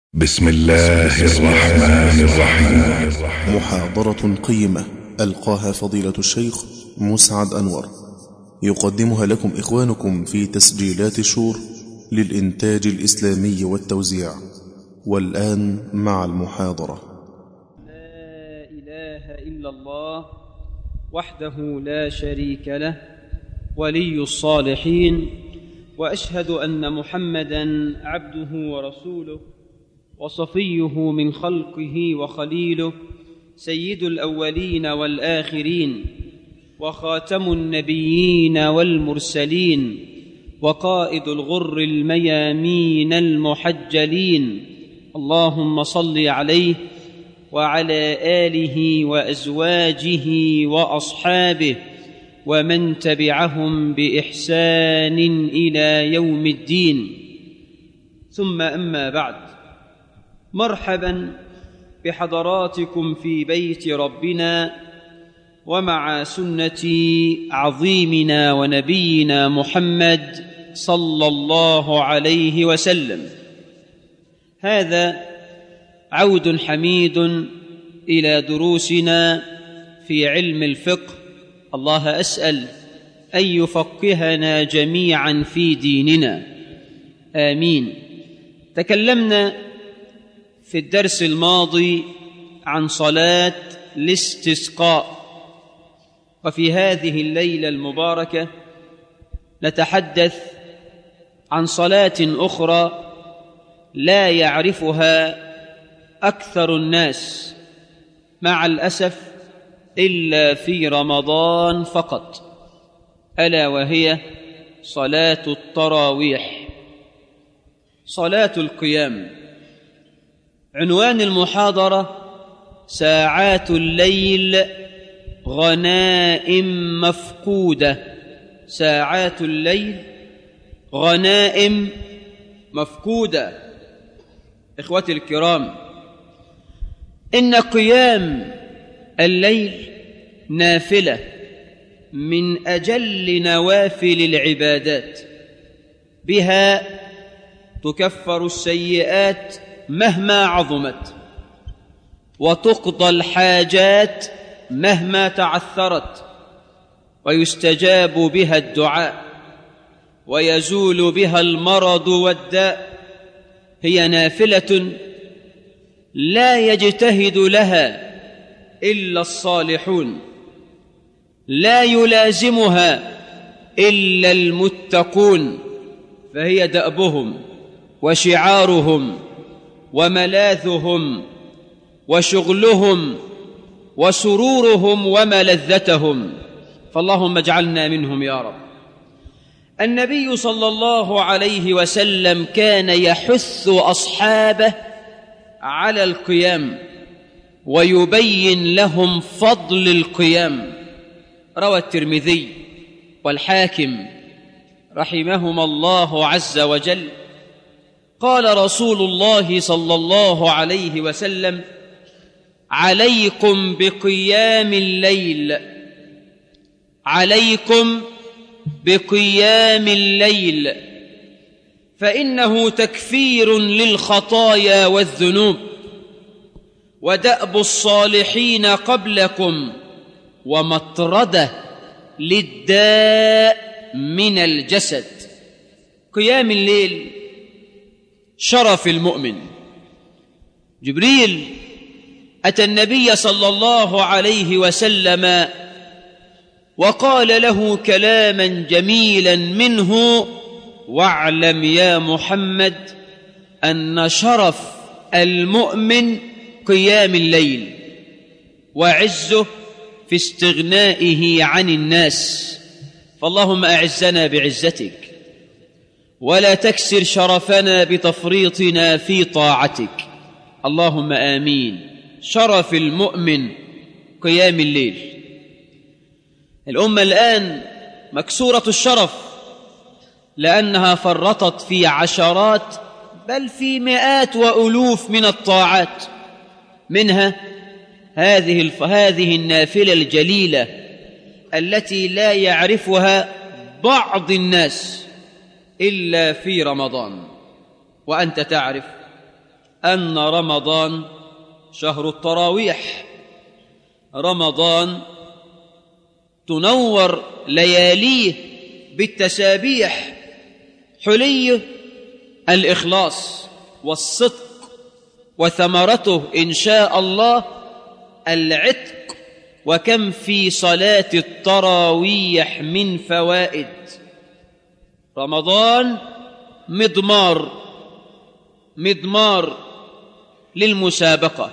بسم الله الرحمن الرحيم. محاضرة قيمة ألقاها فضيلة الشيخ مسعد أنور، يقدمها لكم إخوانكم في تسجيلات شور للإنتاج الإسلامي والتوزيع. والآن مع المحاضرة. لا إله إلا الله وحده لا شريك له ولي الصالحين، وأشهد أن محمدًا عبده ورسوله وصفيه من خلقه وخليله، سيد الأولين والآخرين وخاتم النبيين والمرسلين وقائد الغر الميامين المحجلين. اللهم صل عليه وعلى آله وأزواجه وأصحابه ومن تبعهم بإحسان إلى يوم الدين. ثم أما بعد، مرحبا بحضراتكم في بيت ربنا ومع سنة عظيمنا ونبينا محمد صلى الله عليه وسلم. هذا عود حميد إلى دروسنا في علم الفقه. الله أسأل أن يفقهنا جميعا في ديننا، آمين. تكلمنا في الدرس الماضي عن صلاة الاستسقاء، وفي هذه الليلة المباركة نتحدث عن صلاة أخرى لا يعرفها أكثر الناس مع الأسف إلا في رمضان فقط، ألا وهي صلاة التراويح، صلاة القيام. عنوان المحاضرة: ساعات الليل غنائم مفقودة. ساعات الليل غنائم مفقودة. إخوتي الكرام، إن قيام الليل نافلة من أجل نوافل العبادات، بها تكفر السيئات مهما عظمت، وتقضى الحاجات مهما تعثرت، ويستجاب بها الدعاء، ويزول بها المرض والداء. هي نافلة لا يجتهد لها إلا الصالحون، لا يلازمها إلا المتقون، فهي دأبهم وشعارهم وملاذهم وشغلهم وسرورهم وملذتهم، فاللهم اجعلنا منهم يا رب. النبي صلى الله عليه وسلم كان يحث أصحابه على القيام ويبين لهم فضل القيام. روى الترمذي والحاكم رحمهما الله عز وجل: قال رسول الله صلى الله عليه وسلم: عليكم بقيام الليل، عليكم بقيام الليل، فإنه تكفير للخطايا والذنوب، ودأب الصالحين قبلكم، ومطردة للداء من الجسد. قيام الليل شرف المؤمن. جبريل أتى النبي صلى الله عليه وسلم وقال له كلاما جميلا منه: واعلم يا محمد أن شرف المؤمن قيام الليل، وعزه في استغنائه عن الناس. فاللهم أعزنا بعزتك، ولا تكسر شرفنا بتفريطنا في طاعتك، اللهم آمين. شرف المؤمن قيام الليل. الأمة الآن مكسورة الشرف، لأنها فرطت في عشرات بل في مئات وألوف من الطاعات، منها هذه النافلة الجليلة التي لا يعرفها بعض الناس إلا في رمضان. وأنت تعرف أن رمضان شهر التراويح، رمضان تنور لياليه بالتسابيح، حليه الإخلاص والصدق، وثمرته إن شاء الله العتق. وكم في صلاة التراويح من فوائد. رمضان مضمار للمسابقة،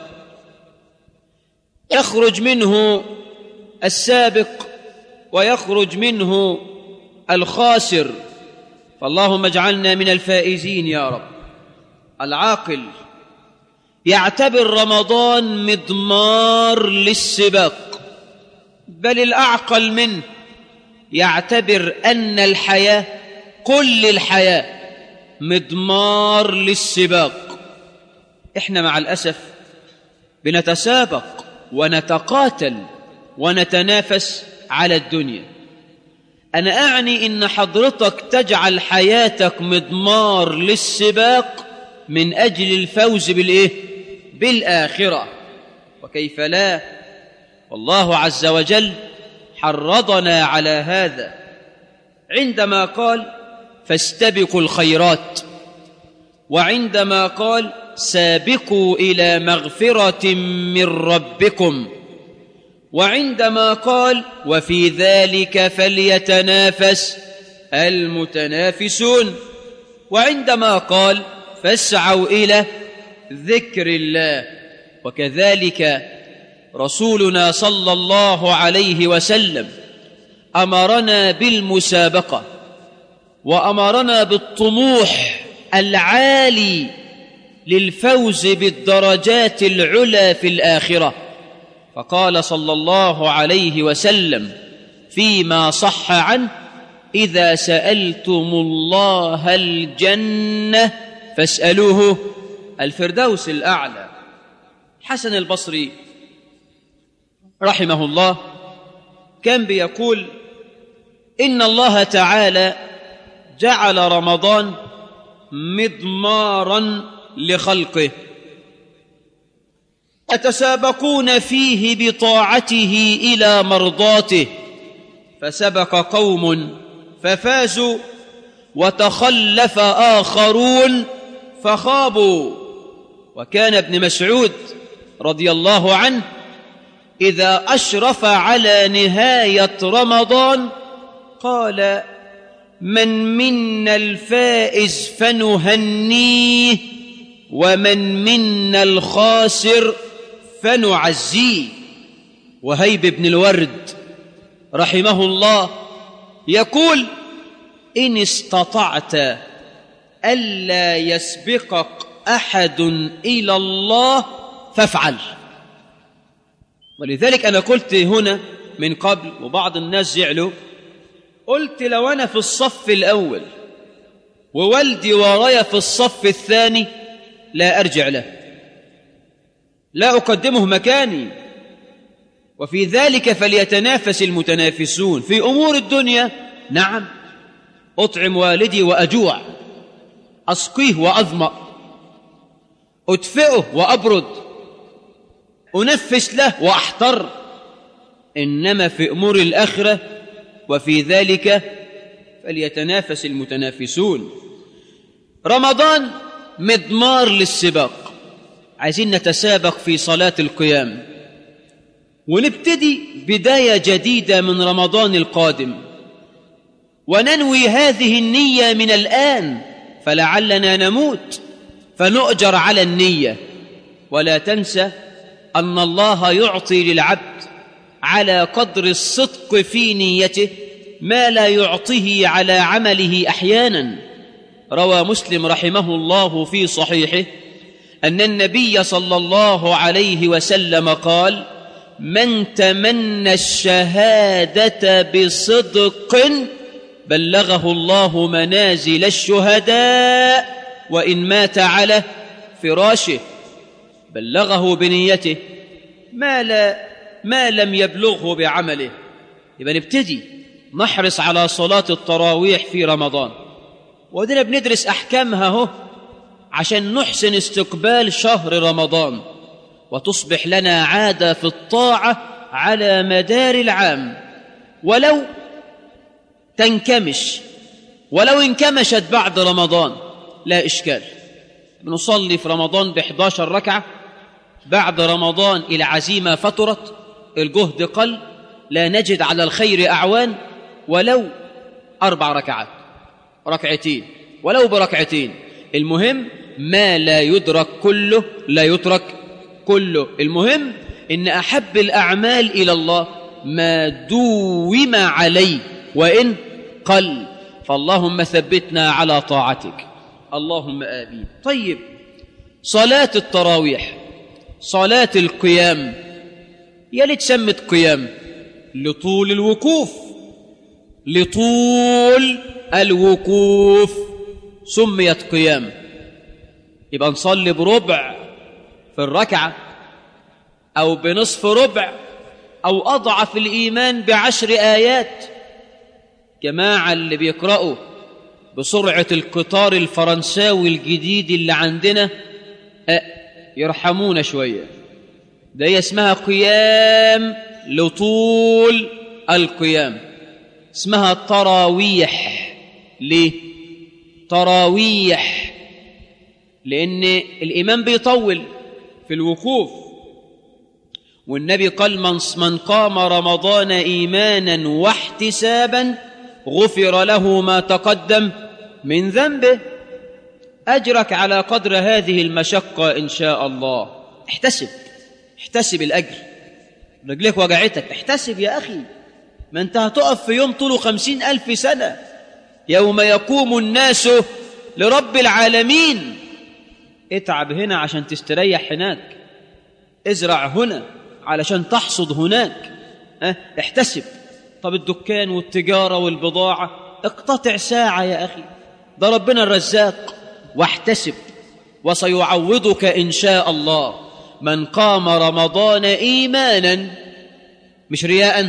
يخرج منه السابق ويخرج منه الخاسر، فاللهم اجعلنا من الفائزين يا رب. العاقل يعتبر رمضان مضمار للسباق، بل الأعقل منه يعتبر أن الحياة، كل الحياة مضمار للسباق. إحنا مع الأسف بنتسابق ونتقاتل ونتنافس على الدنيا. أنا أعني إن حضرتك تجعل حياتك مضمار للسباق من أجل الفوز بالآخرة. وكيف لا؟ والله عز وجل حرضنا على هذا عندما قال فاستبقوا الخيرات، وعندما قال سابقوا إلى مغفرة من ربكم، وعندما قال وفي ذلك فليتنافس المتنافسون، وعندما قال فاسعوا إلى ذكر الله. وكذلك رسولنا صلى الله عليه وسلم أمرنا بالمسابقة، وأمرنا بالطموح العالي للفوز بالدرجات العلى في الآخرة. فقال صلى الله عليه وسلم فيما صح عنه: إذا سألتم الله الجنة فاسألوه الفردوس الأعلى. حسن البصري رحمه الله كان بيقول إن الله تعالى جعل رمضان مضمارا لخلقه يتسابقون فيه بطاعته إلى مرضاته، فسبق قوم ففازوا وتخلف آخرون فخابوا. وكان ابن مسعود رضي الله عنه إذا أشرف على نهاية رمضان قال: من منا الفائز فنهنيه، ومن منا الخاسر فنعزيه. وهيب بن الورد رحمه الله يقول: إن استطعت ألا يسبقك أحد إلى الله فافعل. ولذلك أنا قلت هنا من قبل وبعض الناس زعلوا، قلت لو أنا في الصف الأول ووالدي ورايا في الصف الثاني لا أرجع له، لا أقدمه مكاني. وفي ذلك فليتنافس المتنافسون. في أمور الدنيا نعم، أطعم والدي وأجوع، أسقيه وأظمأ، أدفئه وأبرد، أنفس له وأحتر. إنما في أمور الآخرة وفي ذلك فليتنافس المتنافسون. رمضان مضمار للسباق. عايزين نتسابق في صلاة القيام، ونبتدي بداية جديدة من رمضان القادم، وننوي هذه النية من الآن، فلعلنا نموت فنؤجر على النية. ولا تنسى أن الله يعطي للعبد على قدر الصدق في نيته ما لا يعطيه على عمله أحيانا. روى مسلم رحمه الله في صحيحه أن النبي صلى الله عليه وسلم قال: من تمنى الشهادة بصدق بلغه الله منازل الشهداء وإن مات على فراشه. بلغه بنيته ما لم يبلغه بعمله. يبقى نبتدي نحرص على صلاة التراويح في رمضان، ودينا بندرس أحكامها عشان نحسن استقبال شهر رمضان وتصبح لنا عادة في الطاعة على مدار العام، ولو تنكمش، ولو انكمشت بعد رمضان لا إشكال. بنصلي في رمضان ب11 ركعة، بعد رمضان العزيمة فترت، الجهد قل، لا نجد على الخير أعوان، ولو 4 ركعات، ركعتين، ولو بركعتين، المهم ما لا يدرك كله لا يترك كله. المهم إن أحب الأعمال إلى الله ما دوم عليه وإن قل، فاللهم ثبتنا على طاعتك، اللهم آمين. طيب، صلاة التراويح، صلاة القيام، يا ليت سمت قيام لطول الوقوف، لطول الوقوف سميت قيام. يبقى نصلي بربع في الركعة، أو بنصف ربع، أو أضعف الإيمان ب10 آيات. جماعة اللي بيقرأوا بسرعة القطار الفرنساوي الجديد اللي عندنا يرحمونا شوية، ده هي اسمها قيام لطول القيام، اسمها تراويح. ليه تراويح؟ لأن الإمام بيطول في الوقوف، والنبي قال من قام رمضان إيمانا واحتسابا غفر له ما تقدم من ذنبه. أجرك على قدر هذه المشقة إن شاء الله. احتسب الأجر. رجلك وجعتك، احتسب يا أخي، ما أنت هتقف في يوم طوله 50,000 سنة، يوم يقوم الناس لرب العالمين. اتعب هنا عشان تستريح هناك، ازرع هنا علشان تحصد هناك. احتسب. طب الدكان والتجارة والبضاعة، اقتطع ساعة يا أخي، ده ربنا الرزاق. واحتسب وسيعوضك إن شاء الله. من قام رمضان إيمانا، مش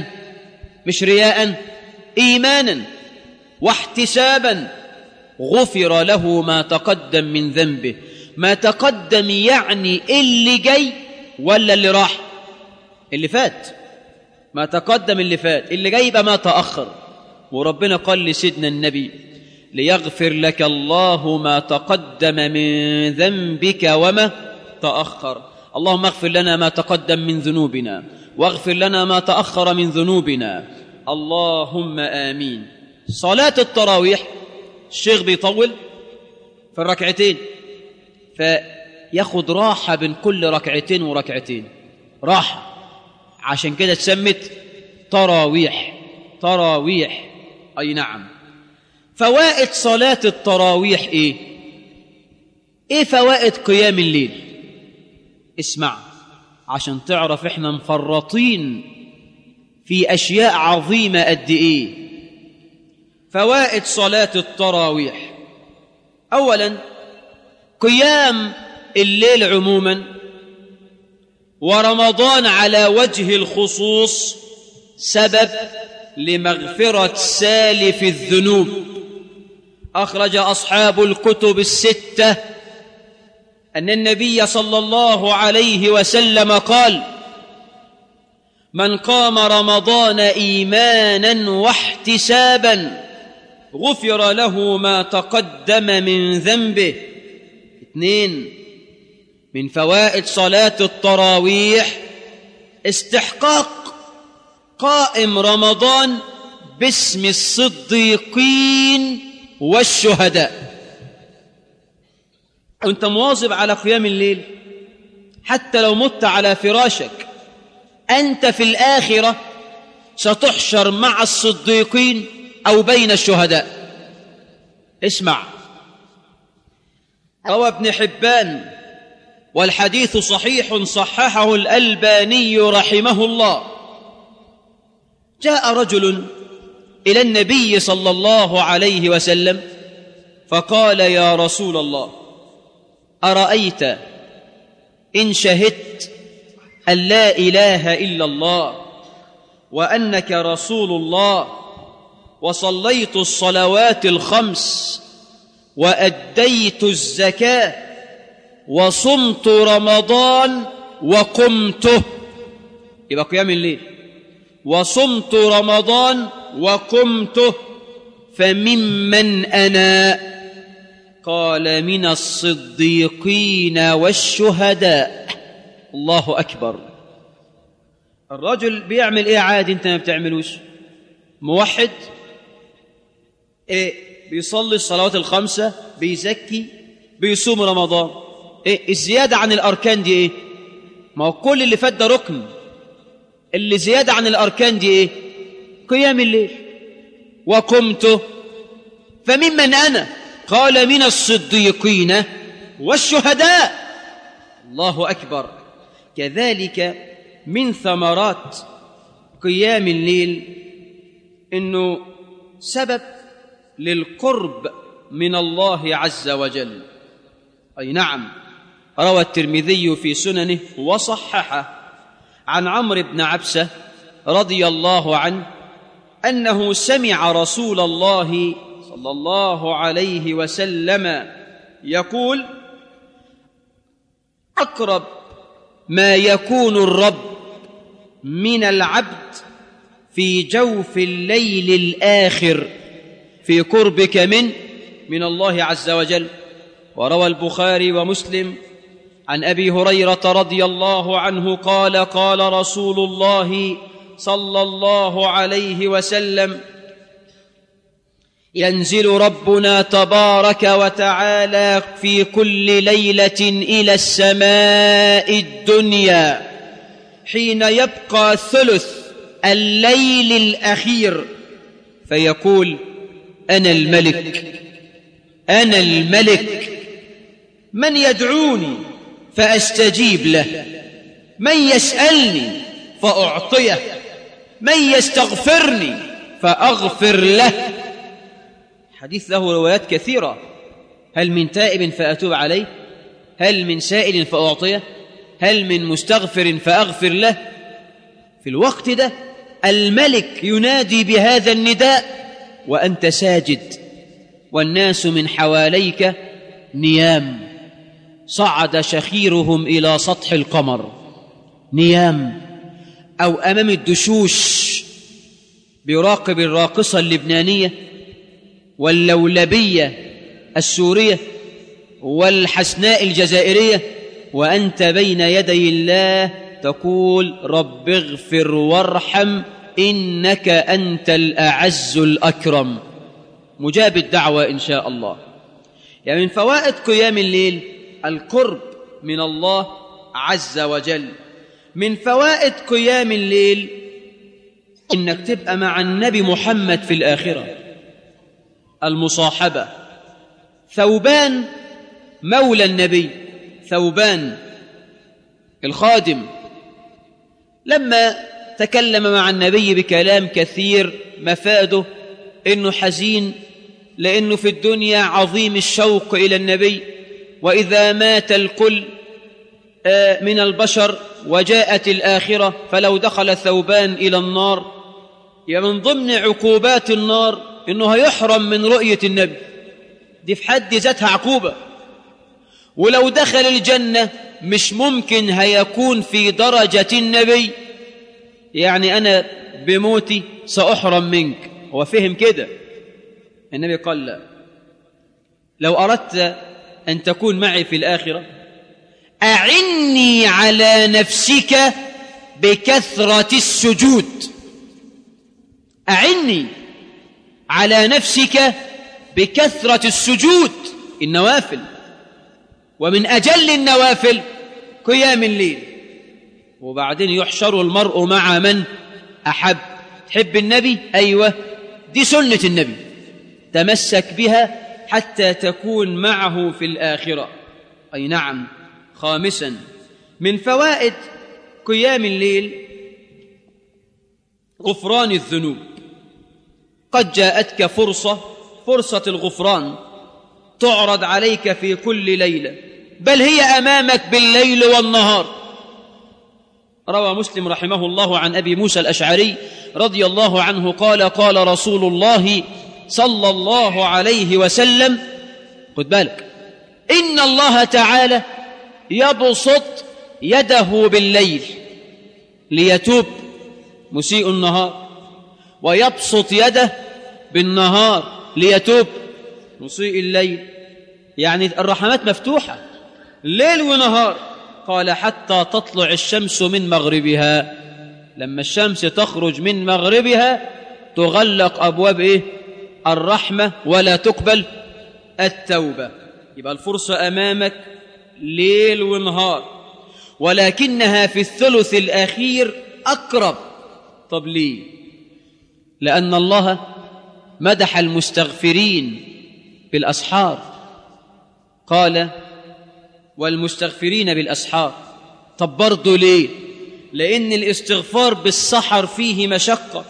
رياء، إيمانا واحتسابا غفر له ما تقدم من ذنبه. ما تقدم يعني اللي جاي ولا اللي راح؟ اللي فات. ما تقدم اللي فات، اللي جاي يبقى ما تأخر. وربنا قال لسيدنا النبي ليغفر لك الله ما تقدم من ذنبك وما تأخر. اللهم اغفر لنا ما تقدم من ذنوبنا واغفر لنا ما تأخر من ذنوبنا، اللهم آمين. صلاة التراويح الشيخ بيطول في الركعتين، فياخد راحة بين كل ركعتين وركعتين، راحة، عشان كده اتسمت تراويح. أي نعم. فوائد صلاة التراويح ايه فوائد قيام الليل؟ اسمع عشان تعرف احنا مفرطين في أشياء عظيمة قد ايه. فوائد صلاة التراويح: أولا، قيام الليل عموما ورمضان على وجه الخصوص سبب لمغفرة سالف الذنوب. أخرج أصحاب الكتب الستة أن النبي صلى الله عليه وسلم قال: من قام رمضان إيمانا واحتسابا غفر له ما تقدم من ذنبه. 2، من فوائد صلاة التراويح استحقاق قائم رمضان باسم الصديقين والشهداء. وانت مواظب على قيام الليل، حتى لو مت على فراشك، أنت في الآخرة ستحشر مع الصديقين أو بين الشهداء. اسمع، روى ابن حبان والحديث صحيح صححه الألباني رحمه الله: جاء رجل إلى النبي صلى الله عليه وسلم فقال: يا رسول الله، أرأيت إن شهدت أن لا إله إلا الله وأنك رسول الله وصليت الصلوات الخمس وأديت الزكاة وصمت رمضان وقمته، يبقى قيام الليل. وصمت رمضان وقمته، فممن أنا؟ قال من الصديقين والشهداء. الله أكبر. الرجل بيعمل ايه عادي انت ما بتعملوش؟ موحد، ايه؟ بيصلي الصلوات الخمسة، بيزكي، بيصوم رمضان. ايه الزيادة عن الأركان دي؟ ايه؟ ما هو كل اللي فات ده ركن، اللي زيادة عن الأركان دي ايه؟ قيام الليل. وقمت، فممن أنا؟ قال من الصديقين والشهداء. الله أكبر. كذلك من ثمرات قيام الليل إنه سبب للقرب من الله عز وجل. أي نعم، روى الترمذي في سننه وصححه عن عمرو بن عبسة رضي الله عنه أنه سمع رسول الله صلى الله عليه وسلم يقول: أقرب ما يكون الرب من العبد في جوف الليل الآخر في قربك من الله عز وجل. وروى البخاري ومسلم عن أبي هريرة رضي الله عنه قال: قال رسول الله صلى الله عليه وسلم: ينزل ربنا تبارك وتعالى في كل ليلة إلى السماء الدنيا حين يبقى ثلث الليل الأخير فيقول: أنا الملك، أنا الملك، من يدعوني فأستجيب له، من يسألني فأعطيه، من يستغفرني فأغفر له. حديث له روايات كثيرة. هل من تائب فأتوب عليه؟ هل من سائل فأعطيه؟ هل من مستغفر فأغفر له؟ في الوقت ده الملك ينادي بهذا النداء وأنت ساجد والناس من حواليك نيام، صعد شخيرهم إلى سطح القمر نيام، أو أمام الدشوش بيراقب الراقصة اللبنانية واللولبية السورية والحسناء الجزائرية، وأنت بين يدي الله تقول: رب اغفر وارحم إنك أنت الأعز الأكرم. مجاب الدعوة إن شاء الله. يعني من فوائد قيام الليل القرب من الله عز وجل. من فوائد قيام الليل إنك تبقى مع النبي محمد في الآخرة، المصاحبة. ثوبان مولى النبي، ثوبان الخادم، لما تكلم مع النبي بكلام كثير مفاده إنه حزين لأنه في الدنيا عظيم الشوق إلى النبي، وإذا مات الكل من البشر وجاءت الآخرة فلو دخل ثوبان إلى النار، من ضمن عقوبات النار إنه هيحرم من رؤية النبي، دي في حد ذاتها عقوبة. ولو دخل الجنة مش ممكن هيكون في درجة النبي، يعني أنا بموتي سأحرم منك. هو فهم كده. النبي قال: لا، لو أردت أن تكون معي في الآخرة أعني على نفسك بكثرة السجود، أعني على نفسك بكثرة السجود، النوافل. ومن أجل النوافل قيام الليل. وبعدين يحشر المرء مع من أحب. تحب النبي؟ أيوة، دي سنة النبي، تمسك بها حتى تكون معه في الآخرة. أي نعم. خامسا من فوائد قيام الليل غفران الذنوب. قد جاءتك فرصة الغفران تعرض عليك في كل ليلة، بل هي أمامك بالليل والنهار. روى مسلم رحمه الله عن أبي موسى الأشعري رضي الله عنه قال: قال رسول الله صلى الله عليه وسلم، خد بالك، إن الله تعالى يبسط يده بالليل ليتوب مسيء النهار، ويبسط يده بالنهار ليتوب مسيء الليل. يعني الرحمات مفتوحة ليل ونهار. قال حتى تطلع الشمس من مغربها، لما الشمس تخرج من مغربها تغلق أبواب الرحمة ولا تقبل التوبة. يبقى الفرصة أمامك ليل ونهار، ولكنها في الثلث الأخير أقرب. طب ليه؟ لأن الله مدح المستغفرين بالأسحار، قال والمستغفرين بالأسحار. طب برضو ليه؟ لأن الاستغفار بالسحر فيه مشقة،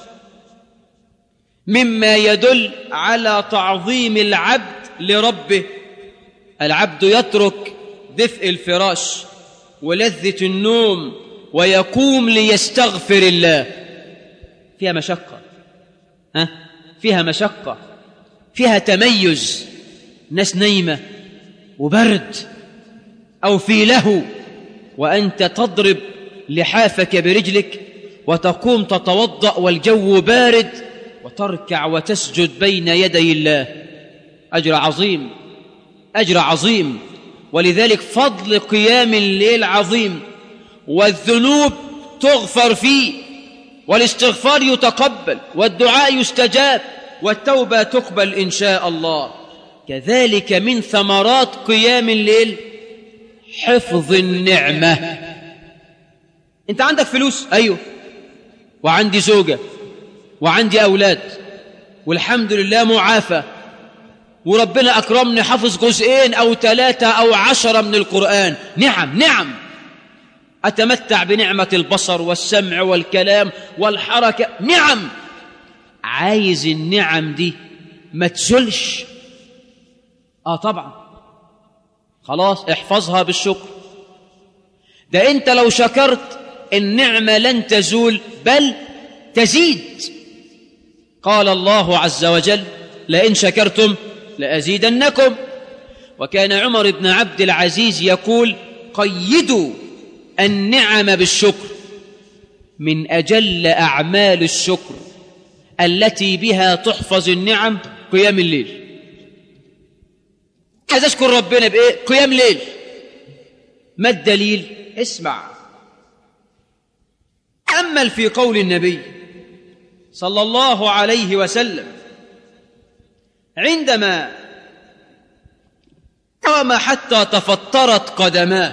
مما يدل على تعظيم العبد لربه. العبد يترك دفء الفراش ولذة النوم ويقوم ليستغفر الله. فيها مشقة، فيها مشقة، فيها تميز، ناس نايمة وبرد أو في لهو، وأنت تضرب لحافك برجلك وتقوم تتوضأ والجو بارد وتركع وتسجد بين يدي الله. أجر عظيم، أجر عظيم. ولذلك فضل قيام الليل عظيم، والذنوب تغفر فيه، والاستغفار يتقبل، والدعاء يستجاب، والتوبة تقبل إن شاء الله. كذلك من ثمرات قيام الليل حفظ النعمة. أنت عندك فلوس؟ أيوه، وعندي زوجة وعندي أولاد والحمد لله معافى، وربنا أكرمني حفظ 2 أو 3 أو 10 من القرآن. نعم نعم، أتمتع بنعمة البصر والسمع والكلام والحركة. نعم، عايز النعم دي ما تزلش. طبعا، خلاص احفظها بالشكر. ده أنت لو شكرت النعمة لن تزول بل تزيد. قال الله عز وجل لئن شكرتم لأزيدنكم. وكان عمر بن عبد العزيز يقول قيدوا النعم بالشكر. من أجل أعمال الشكر التي بها تحفظ النعم قيام الليل. عايز أشكر ربنا بإيه؟ قيام ليل. ما الدليل؟ اسمع، تأمل في قول النبي صلى الله عليه وسلم عندما قام حتى تفطرت قدماه،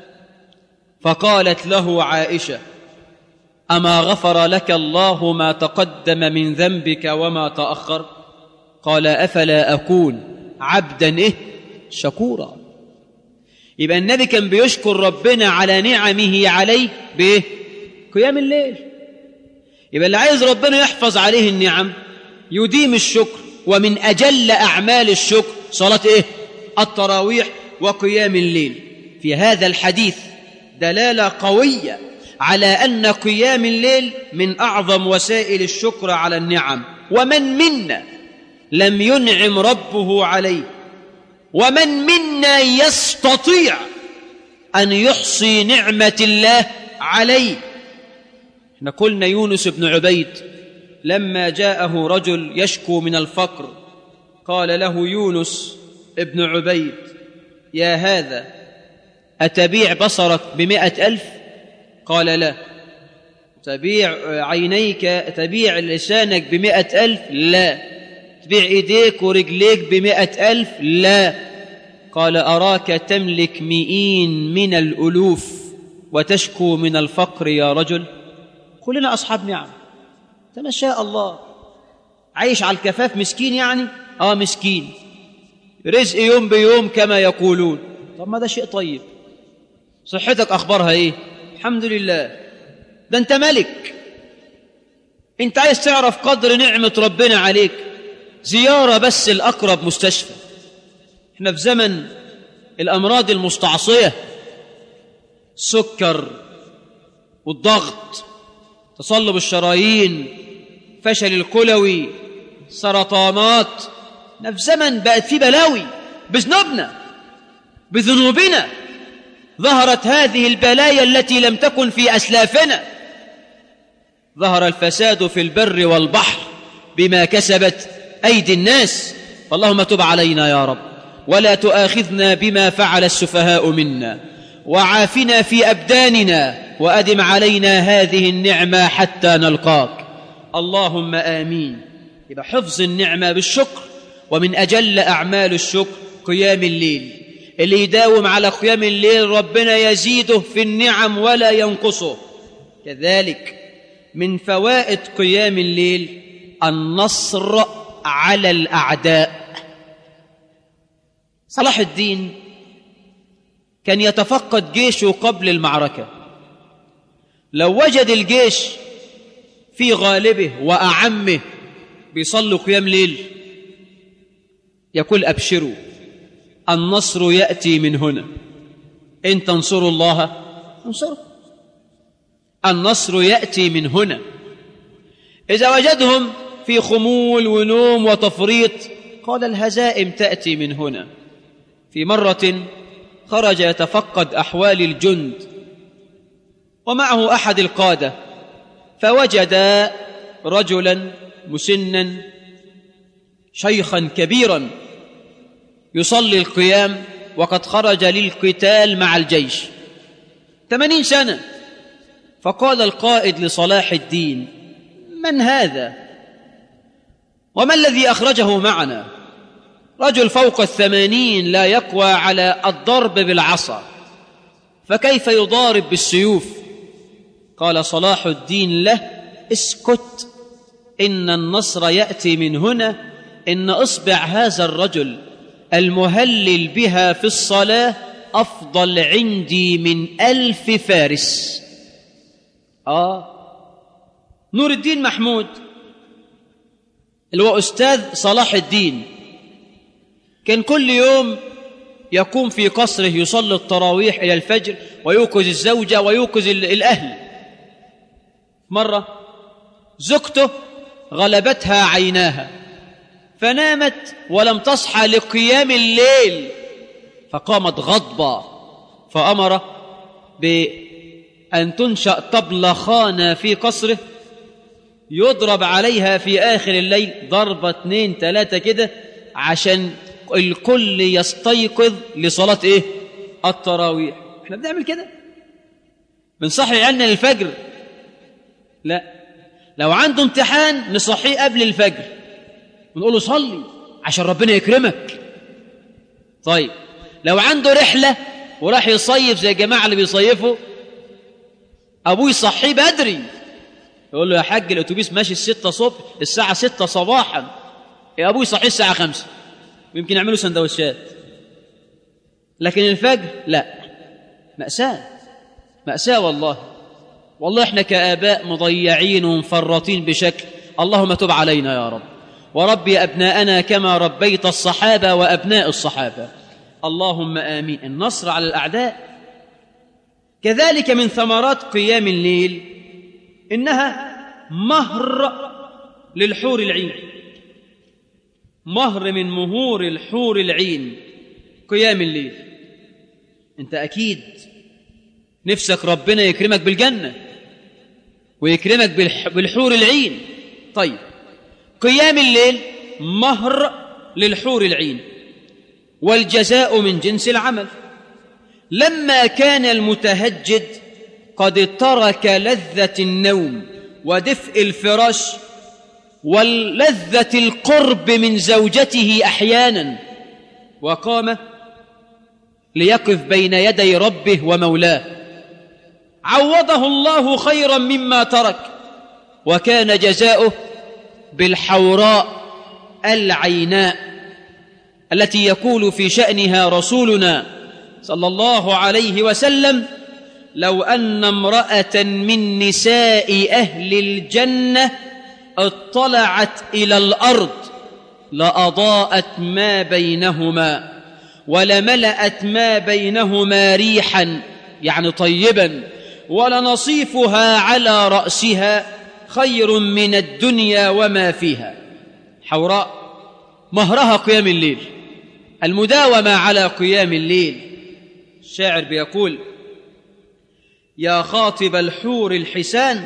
فقالت له عائشة أما غفر لك الله ما تقدم من ذنبك وما تأخر؟ قال أفلا أكون عبدا شكورا. يبقى النبي كان بيشكر ربنا على نعمه عليه قيام الليل. يبقى اللي عايز ربنا يحفظ عليه النعم يديم الشكر. ومن أجل أعمال الشكر صلاة التراويح وقيام الليل. في هذا الحديث دلالة قوية على أن قيام الليل من أعظم وسائل الشكر على النعم. ومن منا لم ينعم ربه عليه؟ ومن منا يستطيع أن يحصي نعمة الله عليه؟ احنا قلنا يونس بن عبيد لما جاءه رجل يشكو من الفقر قال له يونس ابن عبيد يا هذا أتبيع بصرك ب100,000؟ قال لا. تبيع عينيك، تبيع لسانك ب100,000؟ لا. تبيع إيديك ورجليك ب100,000؟ لا. قال أراك تملك 100 من الألوف وتشكو من الفقر يا رجل. كلنا أصحاب نعم، ما شاء الله. عايش على الكفاف مسكين يعني؟ مسكين، رزق يوم بيوم كما يقولون. طب ما ده شيء طيب. صحتك أخبارها إيه؟ الحمد لله. ده أنت ملك. أنت عايز تعرف قدر نعمة ربنا عليك؟ زيارة بس الأقرب مستشفى. احنا في زمن الأمراض المستعصية، السكر والضغط، تصلب الشرايين، فشل الكلوي، سرطانات. في زمن بقت فيه بلاوي بذنوبنا بذنوبنا. ظهرت هذه البلايا التي لم تكن في أسلافنا. ظهر الفساد في البر والبحر بما كسبت أيدي الناس. اللهم تب علينا يا رب، ولا تؤاخذنا بما فعل السفهاء منا، وعافنا في أبداننا، وأدم علينا هذه النعمة حتى نلقاك. اللهم آمين. يبقى حفظ النعمة بالشكر، ومن أجل أعمال الشكر قيام الليل. اللي يداوم على قيام الليل ربنا يزيده في النعم ولا ينقصه. كذلك من فوائد قيام الليل النصر على الأعداء. صلاح الدين كان يتفقد جيشه قبل المعركة. لو وجد الجيش في غالبه وأعمه بيصلوا قيام ليل يقول أبشروا النصر يأتي من هنا، إن تنصروا الله انصروا. النصر يأتي من هنا. إذا وجدهم في خمول ونوم وتفريط قال الهزائم تأتي من هنا. في مرة خرج يتفقد أحوال الجند ومعه أحد القادة، فوجد رجلا مسنا شيخا كبيرا يصلي القيام وقد خرج للقتال مع الجيش 80 سنة. فقال القائد لصلاح الدين من هذا وما الذي أخرجه معنا؟ رجل فوق 80 لا يقوى على الضرب بالعصا، فكيف يضارب بالسيوف؟ قال صلاح الدين له اسكت، إن النصر يأتي من هنا، إن إصبع هذا الرجل المهلل بها في الصلاة أفضل عندي من 1000 فارس. نور الدين محمود اللي هو أستاذ صلاح الدين كان كل يوم يقوم في قصره يصلي التراويح إلى الفجر ويوقظ الزوجة ويوقظ الأهل. مرة زوجته غلبتها عيناها فنامت ولم تصحى لقيام الليل، فقامت غضبة فأمر بأن تنشأ طبلخانة في قصره يضرب عليها في آخر الليل ضربة 2 3 كده عشان الكل يستيقظ لصلاة التراويح. احنا بنعمل كده، بنصحي عيالنا للفجر؟ لا، لو عنده امتحان نصحيه قبل الفجر ونقول له صلي عشان ربنا يكرمك. طيب لو عنده رحلة وراح يصيف زي الجماعة اللي بيصيفوا أبوه يصحيه بدري يقول له يا حاج الأتوبيس ماشي 6 صبح الساعة 6 صباحا، يا أبوه يصحيه الساعة 5 ويمكن يعملوا سندوتشات. لكن الفجر لا، مأساة مأساة والله احنا كآباء مضيعين ومفرطين بشكل. اللهم تب علينا يا رب، وربي أبناءنا كما ربيت الصحابة وأبناء الصحابة. اللهم آمين. النصر على الأعداء. كذلك من ثمرات قيام الليل إنها مهر للحور العين، مهر من مهور الحور العين قيام الليل. انت أكيد نفسك ربنا يكرمك بالجنة ويكرمك بالحور العين. طيب قيام الليل مهر للحور العين والجزاء من جنس العمل. لما كان المتهجد قد ترك لذة النوم ودفء الفراش ولذة القرب من زوجته أحيانا وقام ليقف بين يدي ربه ومولاه، عوضه الله خيرا مما ترك، وكان جزاؤه بالحوراء العيناء التي يقول في شأنها رسولنا صلى الله عليه وسلم لو أن امرأة من نساء أهل الجنة اطلعت إلى الأرض لأضاءت ما بينهما ولملأت ما بينهما ريحا يعني طيبا ولنصيفها على رأسها خير من الدنيا وما فيها. حوراء مهرها قيام الليل، المداومة على قيام الليل. الشاعر بيقول يا خاطب الحور الحسان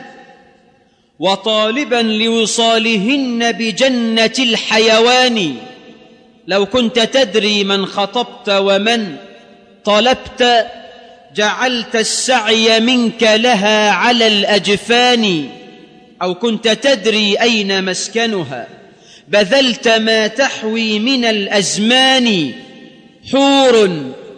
وطالبا لوصالهن بجنة الحيوان، لو كنت تدري من خطبت ومن طلبت جعلت السعي منك لها على الأجفان، أو كنت تدري أين مسكنها بذلت ما تحوي من الأزمان. حور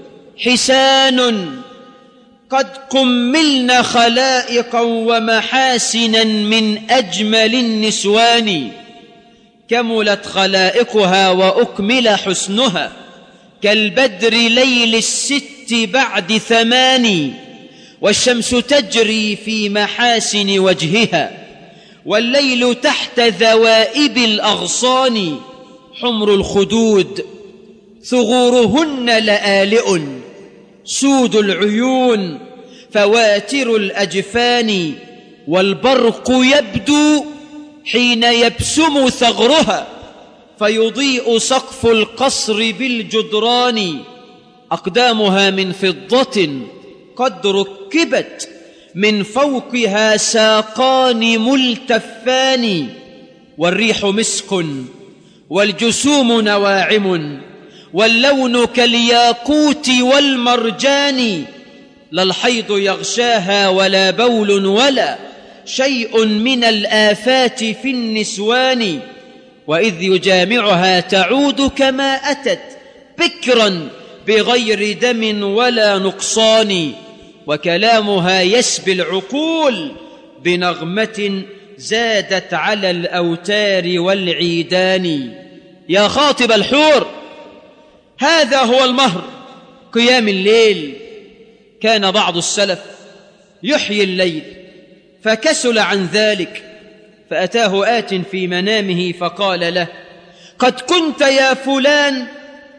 حسان قد كملن خلائقا ومحاسنا من أجمل النسوان، كملت خلائقها وأكمل حسنها كالبدر ليل الست بعد 8، والشمس تجري في محاسن وجهها والليل تحت ذوائب الأغصان. حمر الخدود ثغورهن لآلئ سود العيون فواتر الأجفان، والبرق يبدو حين يبسم ثغرها فيضيء سقف القصر بالجدران. أقدامها من فضة قد ركبت من فوقها ساقان ملتفان، والريح مسك والجسوم نواعم واللون كالياقوت والمرجان. لا الحيض يغشاها ولا بول ولا شيء من الآفات في النسوان، وإذ يجامعها تعود كما أتت بكرا بغير دم ولا نقصان، وكلامها يسبي العقول بنغمة زادت على الأوتار والعيدان. يا خاطب الحور هذا هو المهر، قيام الليل. كان بعض السلف يحيي الليل فكسل عن ذلك، فأتاه آت في منامه فقال له: قد كنت يا فلان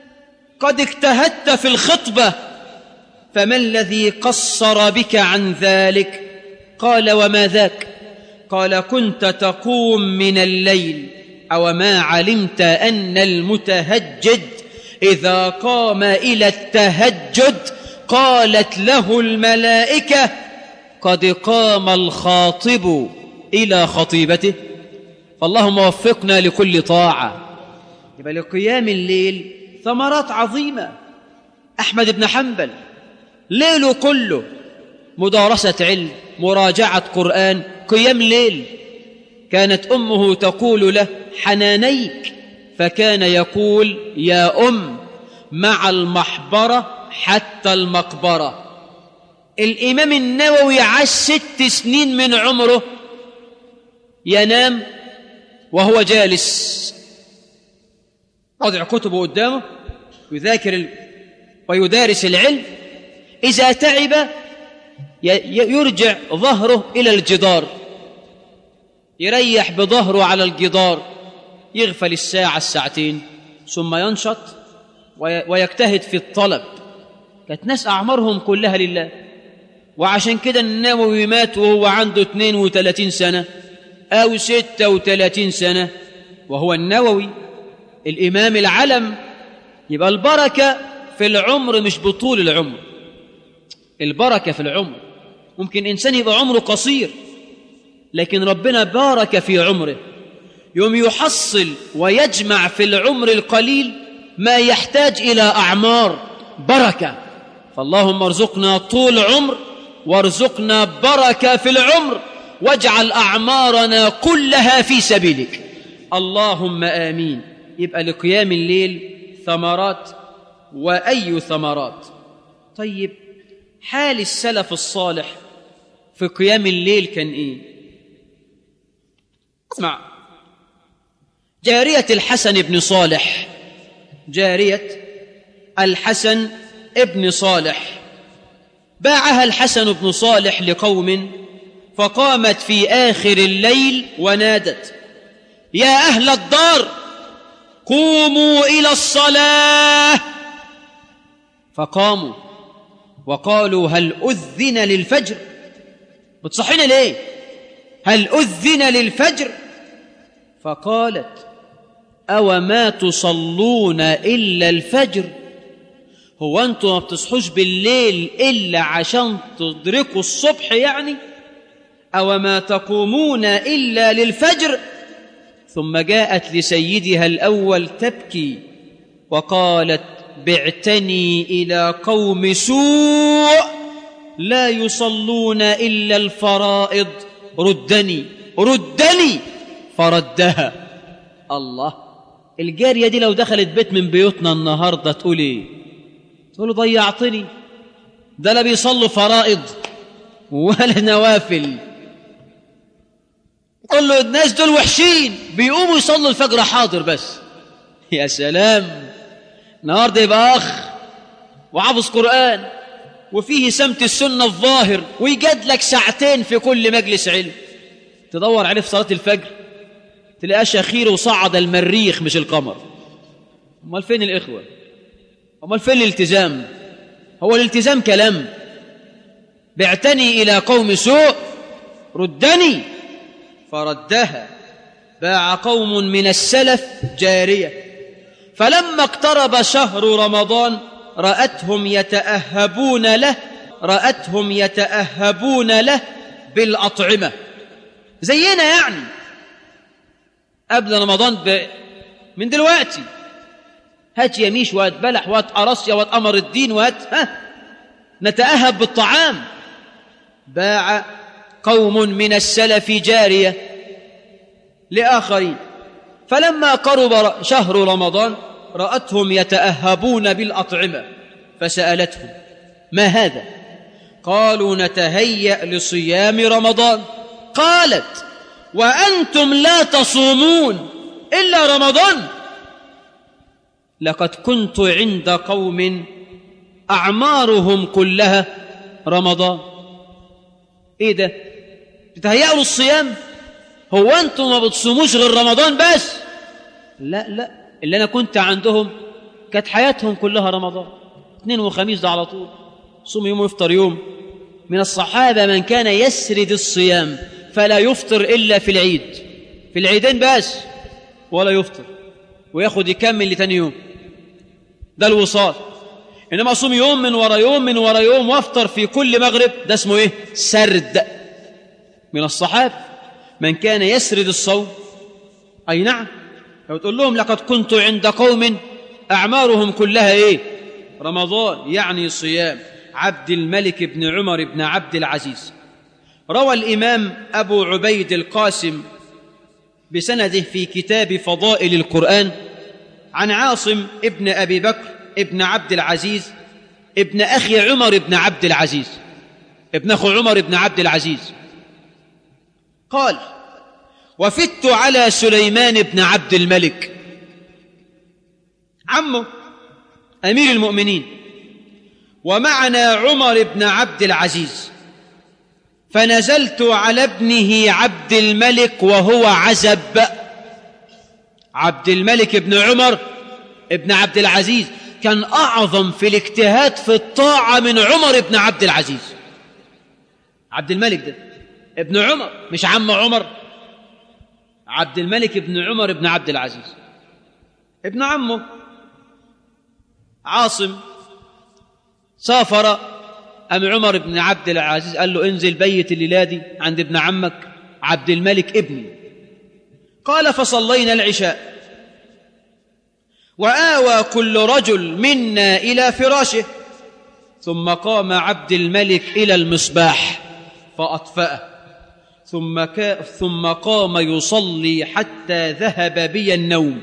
قد اجتهدت في الخطبة، فما الذي قصر بك عن ذلك؟ قال: وما ذاك؟ قال: كنت تقوم من الليل، أو ما علمت أن المتهجد إذا قام إلى التهجد قالت له الملائكة: قد قام الخاطب إلى خطيبته. فاللهم وفقنا لكل طاعة. يبقى لقيام الليل ثمرات عظيمة. أحمد بن حنبل ليله كله مدارسة علم، مراجعة قرآن، قيام ليل. كانت أمه تقول له: حنانيك، فكان يقول: يا أم، مع المحبرة حتى المقبرة. الإمام النووي عاش 6 سنين من عمره ينام وهو جالس، وضع كتبه قدامه يذاكر ويدارس العلم. إذا تعب يرجع ظهره إلى الجدار، يريح بظهره على الجدار، يغفل الساعة 2 ثم ينشط ويجتهد في الطلب. كانت ناس أعمارهم كلها لله. وعشان كده النووي مات وهو عنده 32 سنة أو 36 سنة، وهو النووي الإمام العلم. يبقى البركة في العمر مش بطول العمر، البركة في العمر. ممكن إنسان يبقى عمره قصير لكن ربنا بارك في عمره، يوم يحصل ويجمع في العمر القليل ما يحتاج إلى أعمار بركة. فاللهم ارزقنا طول عمر وارزقنا بركة في العمر، واجعل أعمارنا كلها في سبيلك، اللهم آمين. يبقى لقيام الليل ثمرات، وأي ثمرات. طيب حال السلف الصالح في قيام الليل كان إيه؟ اسمع. جارية الحسن بن صالح، جارية الحسن ابن صالح، باعها الحسن بن صالح لقوم، فقامت في آخر الليل ونادت: يا أهل الدار قوموا إلى الصلاة. فقاموا وقالوا: هل أذن للفجر؟ بتصحينا ليه؟ هل أذن للفجر؟ فقالت: أو ما تصلون إلا الفجر؟ هو أنتم ما بتصحوش بالليل إلا عشان تدركوا الصبح يعني؟ أو ما تقومون إلا للفجر؟ ثم جاءت لسيدها الأول تبكي وقالت بعتني إلى قوم سوء لا يصلون إلا الفرائض، ردني ردني، فردها. الله، الجارية دي لو دخلت بيت من بيوتنا النهاردة تقول ايه؟ تقول ضيعتني، ده لا بيصلوا فرائض ولا نوافل. قل له الناس دول وحشين، بيقوموا يصلوا الفجر حاضر بس. يا سلام، النهارده يبقى اخ وحافظ قرآن وفيه سمت السنة الظاهر ويجادلك ساعتين في كل مجلس علم، تدور عليه في صلاة الفجر تلاقيه شخير وصعد المريخ مش القمر. امال فين الإخوة؟ امال فين الالتزام؟ هو الالتزام كلام؟ بعتني إلى قوم سوء ردني، فردها. باع قوم من السلف جارية، فلما اقترب شهر رمضان رأتهم يتأهبون له بالأطعمة، زينا يعني قبل رمضان من دلوقتي، هات يميش وهات بلح وهات قرصية وهات قمر الدين وهات نتأهب بالطعام. باع قوم من السلف جارية لآخرين، فلما قرب شهر رمضان رأتهم يتأهبون بالأطعمة، فسألتهم ما هذا؟ قالوا نتهيأ لصيام رمضان. قالت وأنتم لا تصومون إلا رمضان؟ لقد كنت عند قوم أعمارهم كلها رمضان. إيه ده؟ تتهيأوا للصيام؟ هو أنتم ما بتصوموش غير رمضان بس؟ لا، اللي أنا كنت عندهم كانت حياتهم كلها رمضان، اثنين وخميس ده على طول، صوم يوم ويفطر يوم. من الصحابة من كان يسرد الصيام فلا يفطر إلا في العيد، في العيدين بس، ولا يفطر وياخد يكمل لتاني يوم، ده الوصال. إنما صوم يوم من ورا يوم من ورا يوم وافطر في كل مغرب، ده اسمه إيه؟ سرد. من الصحابة من كان يسرد الصوم، أي نعم. لو تقول لهم لقد كنت عند قوم أعمارهم كلها إيه؟ رمضان، يعني صيام. عبد الملك بن عمر بن عبد العزيز روى الإمام أبو عبيد القاسم بسنده في كتاب فضائل القرآن عن عاصم ابن أبي بكر ابن عبد العزيز ابن أخي عمر بن عبد العزيز، ابن أخو عمر بن عبد العزيز، قال وفدت على سليمان بن عبد الملك عمه أمير المؤمنين، ومعنا عمر بن عبد العزيز، فنزلت على ابنه عبد الملك وهو عزب. عبد الملك بن عمر ابن عبد العزيز كان أعظم في الاجتهاد في الطاعة من عمر بن عبد العزيز. عبد الملك ده ابن عمر، مش عم عمر، عبد الملك بن عمر بن عبد العزيز ابن عمه. عاصم سافر، أم عمر بن عبد العزيز قال له انزل بيت الليلة دي عند ابن عمك عبد الملك ابني. قال فصلينا العشاء وآوى كل رجل منا إلى فراشه، ثم قام عبد الملك إلى المصباح فأطفأه، ثم قام يصلي حتى ذهب بي النوم،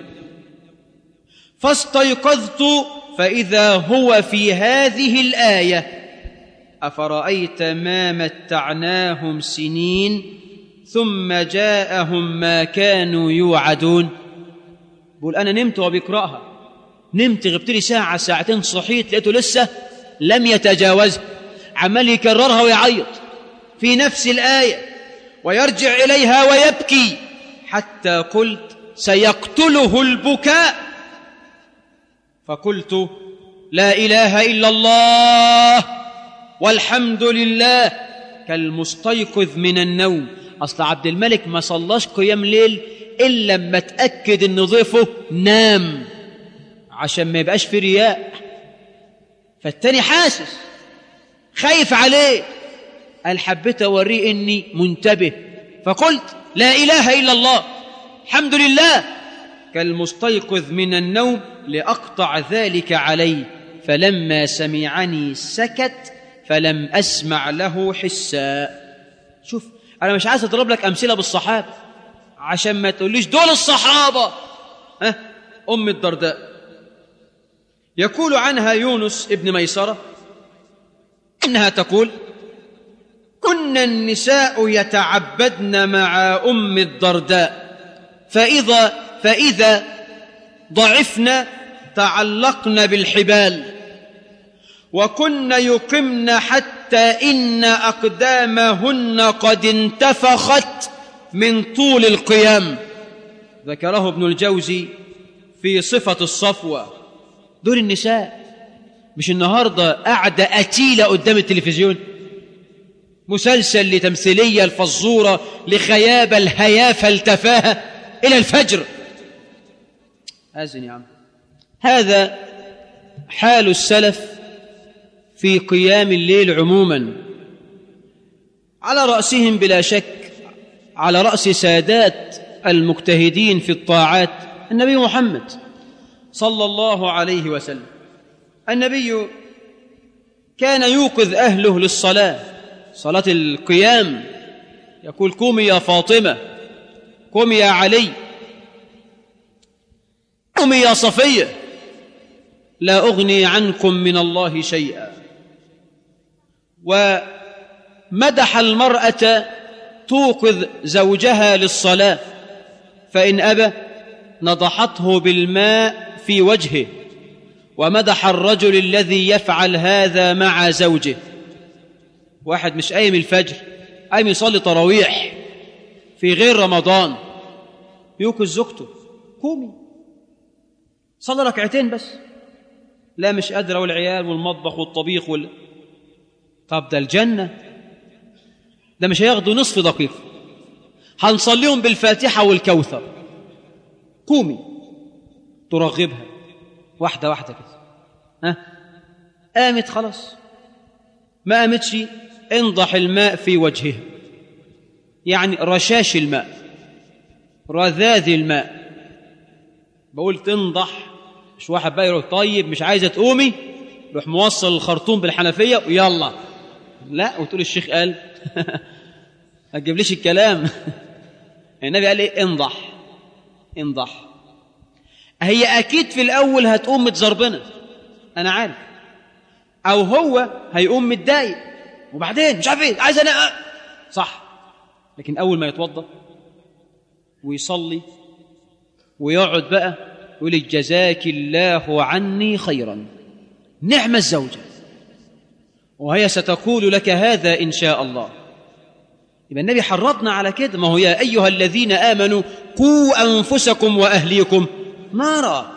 فاستيقظت فإذا هو في هذه الآية أفرأيت ما متعناهم سنين ثم جاءهم ما كانوا يوعدون. بقول أنا نمت وبيقرأها، نمت غبت لي ساعة ساعتين، صحيت لقيته لسه لم يتجاوز، عمال يكررها ويعيط في نفس الآية ويرجع إليها ويبكي، حتى قلت سيقتله البكاء، فقلت لا إله إلا الله والحمد لله كالمستيقظ من النوم. أصل عبد الملك ما صلاش قيام ليل إلا لما اتأكد إن ضيفه نام، عشان ما يبقاش في رياء. فالتاني حاسس خايف عليه، قال حبيت أوريه إني منتبه، فقلت لا إله إلا الله الحمد لله كالمستيقظ من النوم لأقطع ذلك عليه، فلما سمعني سكت فلم أسمع له حسا. شوف أنا مش عايز أضرب لك أمثلة بالصحابة عشان ما تقوليش دول الصحابة. أم الدرداء يقول عنها يونس ابن ميسرة إنها تقول كنا النساء يتعبدن مع أم الدرداء فإذا ضعفنا تعلقن بالحبال، وكن يقمن حتى إن أقدامهن قد انتفخت من طول القيام. ذكره ابن الجوزي في صفة الصفوة. دول النساء مش النهاردة قاعدة أتيلة قدام التلفزيون، مسلسل لتمثيلية الفزورة لخيابة الهيافة التفاهة إلى الفجر. أذن يا عم. هذا حال السلف في قيام الليل عموما، على رأسهم بلا شك على رأس سادات المجتهدين في الطاعات النبي محمد صلى الله عليه وسلم. النبي كان يوقظ أهله للصلاة، صلاة القيام، يقول قومي يا فاطمة، قومي يا علي، قومي يا صفية، لا أغني عنكم من الله شيئا. ومدح المرأة توقظ زوجها للصلاة، فإن أبى نضحته بالماء في وجهه. ومدح الرجل الذي يفعل هذا مع زوجه. واحد مش قايم الفجر، قايم يصلي تراويح في غير رمضان، يوقظ زوجته قومي صلي ركعتين بس، لا مش قادرة والعيال والمطبخ والطبيخ طب ده الجنة، ده مش هياخدوا نصف دقيقة، هنصليهم بالفاتحة والكوثر، قومي ترغبها واحدة واحدة كده. قامت خلاص، ما قامتش انضح الماء في وجهها، يعني رشاش الماء، رذاذ الماء. بقول تنضح، مش واحد بقى يروح طيب مش عايزة تقومي يروح موصل الخرطوم بالحنفية ويلا، لا وتقول الشيخ قال ما تجيبليش الكلام. النبي قال ايه؟ انضح انضح. هي اكيد في الاول هتقوم متزربنه، انا عارف، او هو هيقوم متضايق وبعدين مش عارف ايه عايز انا صح، لكن اول ما يتوضا ويصلي ويقعد بقى يقول جزاك الله عني خيرا، نعم الزوجه، وهي ستقول لك هذا ان شاء الله. يبقى النبي حرضنا على كده، ما هو يا ايها الذين امنوا قوا انفسكم واهليكم نارا.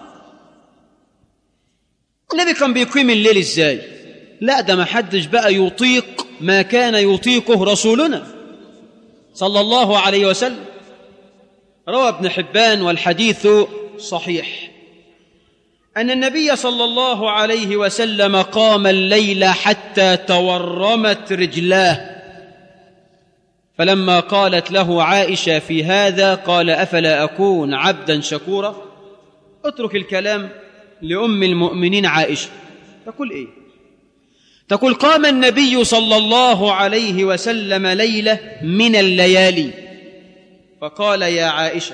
النبي كان بيقيم الليل ازاي؟ لا ده ما حدش بقى يطيق ما كان يطيقه رسولنا صلى الله عليه وسلم. روى ابن حبان والحديث صحيح أن النبي صلى الله عليه وسلم قام الليل حتى تورمت رجلاه، فلما قالت له عائشة في هذا قال أفلا أكون عبدا شكورا. اترك الكلام لأم المؤمنين عائشة، تقول إيه؟ تقول قام النبي صلى الله عليه وسلم ليلة من الليالي فقال يا عائشة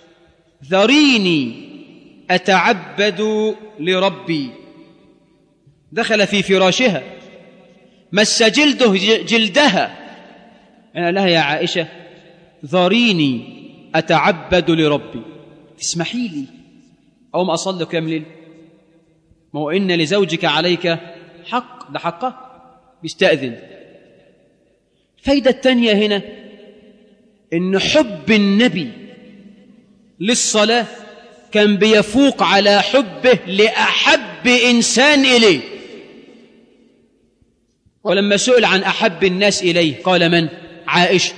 ذريني أتعبد لربي. دخل في فراشها مس جلده جلدها، أنا لها يا عائشة ذريني أتعبد لربي، تسمحي لي أو ما أصلي قيام ليل؟ ما هو إن لزوجك عليك حق، ده حقه بيستأذن. الفايدة الثانية هنا إن حب النبي للصلاة كان بيفوق على حبه لأحب إنسان إليه. ولما سئل عن أحب الناس إليه قال من؟ عائشة.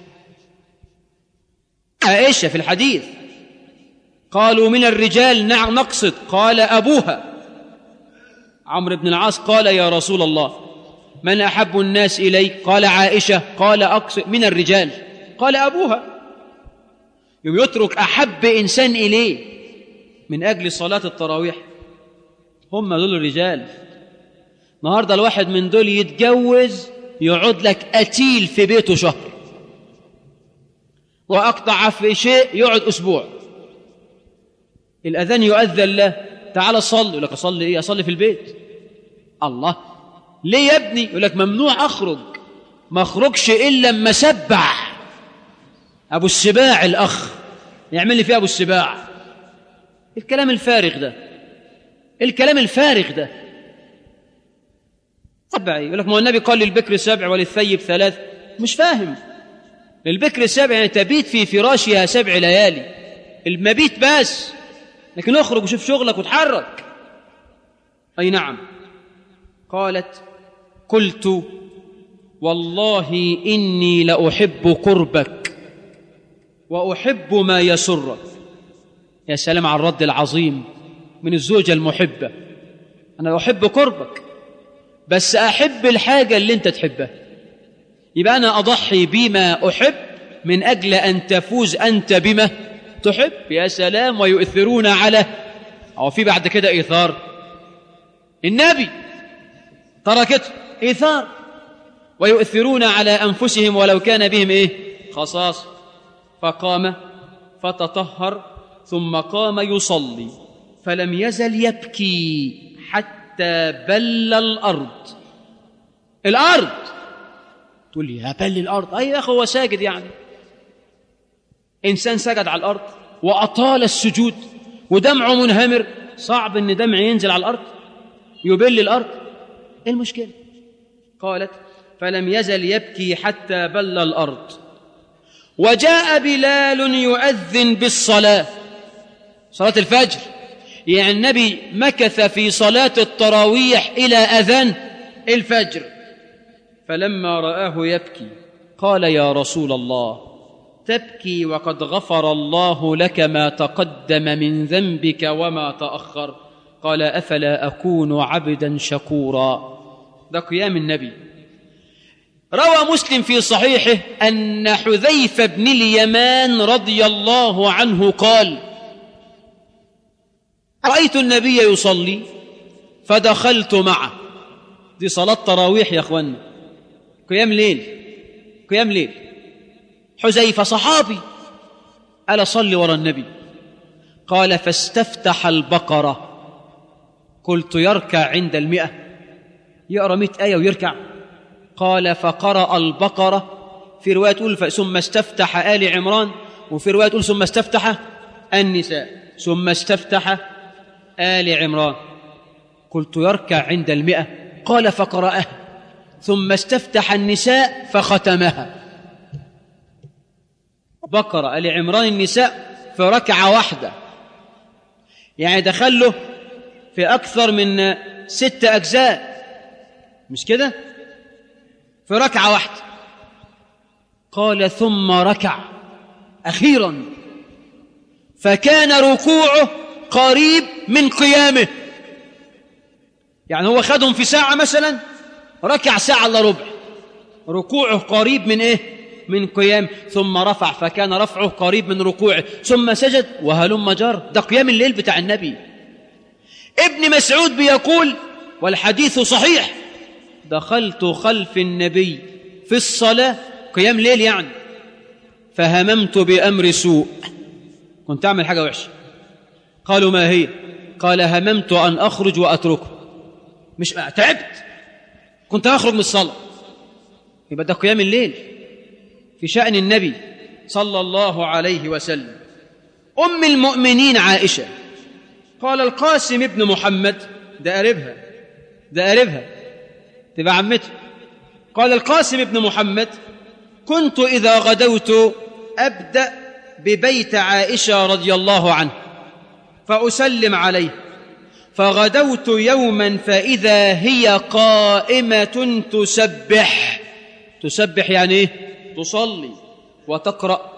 عائشة في الحديث قالوا من الرجال نقصد، قال أبوها عمرو بن العاص قال يا رسول الله من أحب الناس إليك؟ قال عائشة. قال أقصد من الرجال؟ قال أبوها. يوم يترك أحب إنسان إليه من أجل صلاة التراويح. هم دول الرجال. النهارده الواحد من دول يتجوز يقعد لك قتيل في بيته شهر، وأقطع في شيء يقعد أسبوع. الأذان يؤذن له تعال صلي، يقول لك أصلي إيه؟ أصلي في البيت. الله، ليه يا ابني؟ يقول لك ممنوع أخرج. ما أخرجش إلا لما سبح. أبو السباع الأخ يعمل لي فيه أبو السباع. الكلام الفارغ ده، الكلام الفارغ ده. سبع، يقول لك ما هو النبي قال للبكر 7 وللثيب 3. مش فاهم. للبكر 7 يعني تبيت في فراشها 7 ليالي، المبيت بس، لكن اخرج وشوف شغلك وتحرك. أي نعم. قالت قلت والله إني لأحب قربك وأحب ما يسرك. يا سلام على الرد العظيم من الزوجة المحبة. أنا أحب قربك بس أحب الحاجة اللي أنت تحبها، يبقى أنا أضحي بما أحب من أجل أن تفوز أنت بما تحب. يا سلام. ويؤثرون على، أو في بعد كده إيثار. النبي تركته إيثار. ويؤثرون على أنفسهم ولو كان بهم إيه؟ خصاص. فقام فتطهر ثم قام يصلي فلم يزل يبكي حتى بل الأرض. الأرض تقول لي يا بل الأرض؟ أي يا أخي هو ساجد يعني. إنسان سجد على الأرض وأطال السجود ودمعه منهمر، صعب أن دمع ينزل على الأرض يبل الأرض. إيه المشكلة؟ قالت فلم يزل يبكي حتى بل الأرض. وجاء بلال يؤذن بالصلاة، صلاة الفجر. يعني النبي مكث في صلاة التراويح إلى أذان الفجر. فلما رآه يبكي قال يا رسول الله تبكي وقد غفر الله لك ما تقدم من ذنبك وما تأخر؟ قال أفلا أكون عبدا شكورا. ده قيام النبي. روى مسلم في صحيحه أن حذيفة بن اليمان رضي الله عنه قال رأيت النبي يصلي فدخلت معه. دي صلاة تراويح يا أخوانا، قيام ليل، قيام ليل. حذيفة صحابي ألا صلي وراء النبي. قال فاستفتح البقرة. قلت يركع عند 100، يقرأ 100 آية ويركع. قال فقرأ البقرة. في رواية تقول ثم استفتح آل عمران، وفي رواية تقول ثم استفتح النساء، ثم استفتح آل عمران. قلت يركع عند 100. قال فقرأها ثم استفتح النساء فختمها. بقرة آل عمران النساء في ركعة واحدة، يعني دخله في أكثر من 6 أجزاء، مش كده؟ في ركعة واحدة. قال ثم ركع أخيرا فكان ركوعه قريب من قيامه. يعني هو خدهم في ساعة مثلا، ركع ساعة إلا ربع، ركوعه قريب من إيه؟ من قيام. ثم رفع فكان رفعه قريب من ركوعه، ثم سجد وهلم جر. ده قيام الليل بتاع النبي. ابن مسعود بيقول والحديث صحيح دخلت خلف النبي في الصلاة، قيام ليل يعني، فهممت بأمر سوء، كنت أعمل حاجة وحشة. قالوا ما هي؟ قال هممت أن أخرج وأتركه. مش تعبت، كنت أخرج من الصلاة. يبقى ده قيام الليل في شأن النبي صلى الله عليه وسلم. أم المؤمنين عائشة قال القاسم ابن محمد، ده قريبها، ده قريبها تبقى عمته. قال القاسم ابن محمد كنت إذا غدوت أبدأ ببيت عائشة رضي الله عنه فأسلم عليه، فغدوت يوما فإذا هي قائمة تسبح يعني إيه؟ تصلي وتقرأ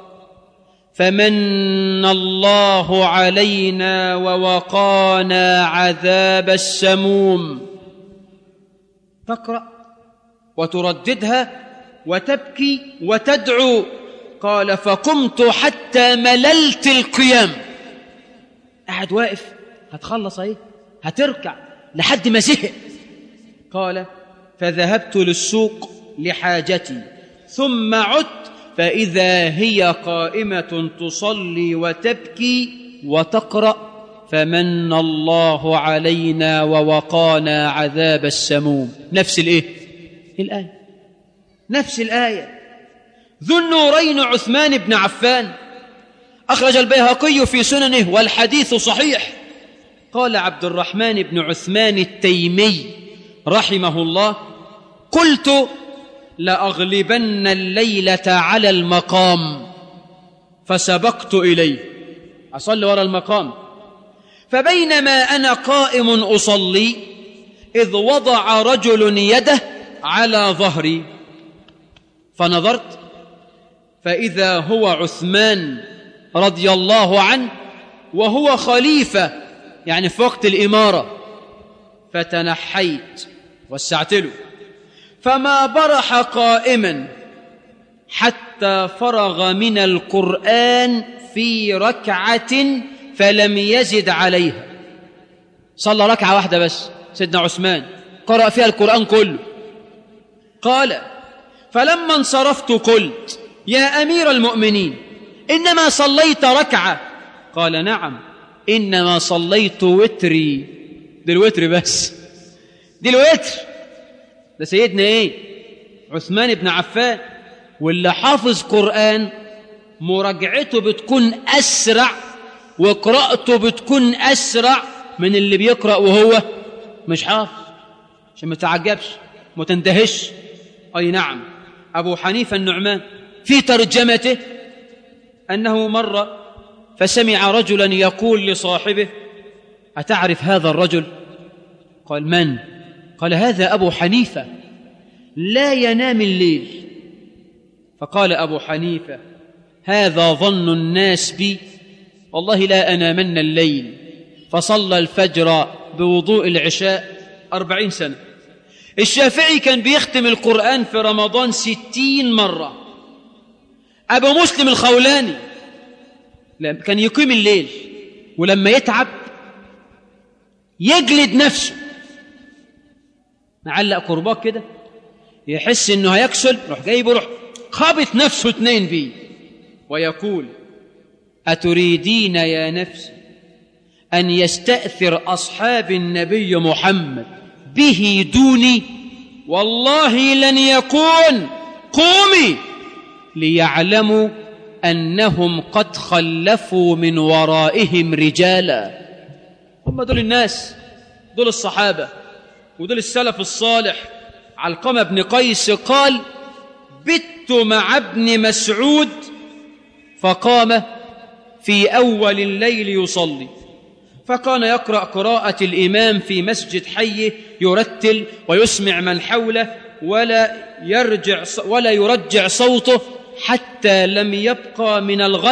فمن الله علينا ووقانا عذاب السموم تقرأ وترددها وتبكي وتدعو. قال فقمت حتى مللت القيام. قاعد واقف، هتخلص ايه، هتركع لحد ما زهق. قال فذهبت للسوق لحاجتي ثم عدت فإذا هي قائمة تصلي وتبكي وتقرأ فمن الله علينا ووقانا عذاب السموم. نفس الآية، نفس الآية. ذو النورين عثمان بن عفان، أخرج البيهقي في سننه والحديث صحيح. قال عبد الرحمن بن عثمان التيمي رحمه الله: قلت لأغلبن الليلة على المقام، فسبقت إليه، أصلي وراء المقام، فبينما أنا قائم أصلي إذ وضع رجل يده على ظهري، فنظرت فإذا هو عثمان رضي الله عنه وهو خليفة، يعني في وقت الإمارة، فتنحيت وسعت له، فما برح قائما حتى فرغ من القرآن في ركعة فلم يزد عليها. صلى ركعة واحدة بس سيدنا عثمان، قرأ فيها القرآن كله. قال فلما انصرفت قلت يا أمير المؤمنين إنما صليت ركعة؟ قال نعم، إنما صليت وتري. دي الوتر بس، دي الوتر. ده سيدنا ايه؟ عثمان بن عفان. واللي حافظ قرآن مراجعته بتكون أسرع وقراءته بتكون أسرع من اللي بيقرأ وهو مش حافظ، عشان ما تعجبش ما تندهش. أي نعم. أبو حنيفة النعمان في ترجمته أنه مر فسمع رجلا يقول لصاحبه: أتعرف هذا الرجل؟ قال: من؟ قال: هذا أبو حنيفة لا ينام الليل. فقال أبو حنيفة: هذا ظن الناس بي، والله لا أنامن الليل. فصلى الفجر بوضوء العشاء 40 سنة. الشافعي كان بيختم القرآن في رمضان 60 مرة. أبو مسلم الخولاني كان يقيم الليل، ولما يتعب يجلد نفسه، معلق قرباك كده، يحس انه هيكسل، روح جايبه، روح خابط نفسه 2 بيه، ويقول: أتريدين يا نفسي أن يستأثر أصحاب النبي محمد به دوني؟ والله لن يكون. قومي ليعلموا أنهم قد خلفوا من ورائهم رجالا. هم دول الناس، دول الصحابة ودول السلف الصالح. علقمة بن قيس قال: بت مع ابن مسعود فقام في أول الليل يصلي، فكان يقرأ قراءة الإمام في مسجد حيه، يرتل ويسمع من حوله ولا يرجع صوته حتى لم يبقى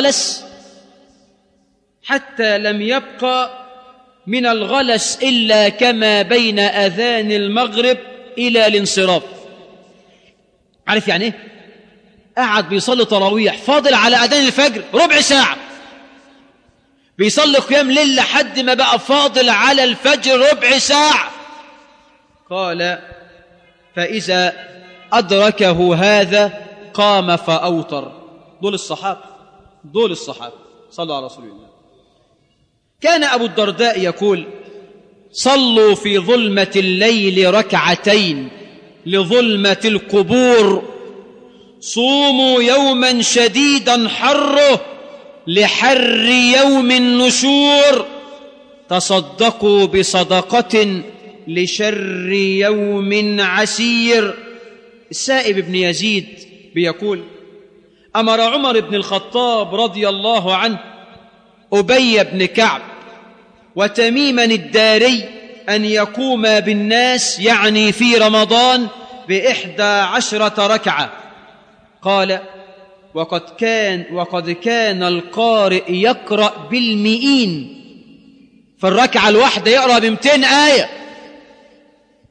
من الغلس إلا كما بين أذان المغرب إلى الانصراف. عارف يعني إيه؟ قاعد بيصلي تراويح فاضل على أذان الفجر ربع ساعة، بيصلي قيام ليل لحد ما بقى فاضل على الفجر ربع ساعة. قال: فإذا أدركه هذا قام فأوتر. دول الصحابة صلوا على رسول الله. كان أبو الدرداء يقول: صلوا في ظلمة الليل ركعتين لظلمة القبور، صوموا يوما شديدا حره لحر يوم النشور، تصدقوا بصدقة لشر يوم عسير. السائب بن يزيد بيقول: أمر عمر بن الخطاب رضي الله عنه أبي بن كعب وتميما الداري أن يقوما بالناس، يعني في رمضان، ب11 ركعة. قال: وقد كان القارئ يقرأ بالمئين، في الركعة الواحدة يقرأ ب200 آية.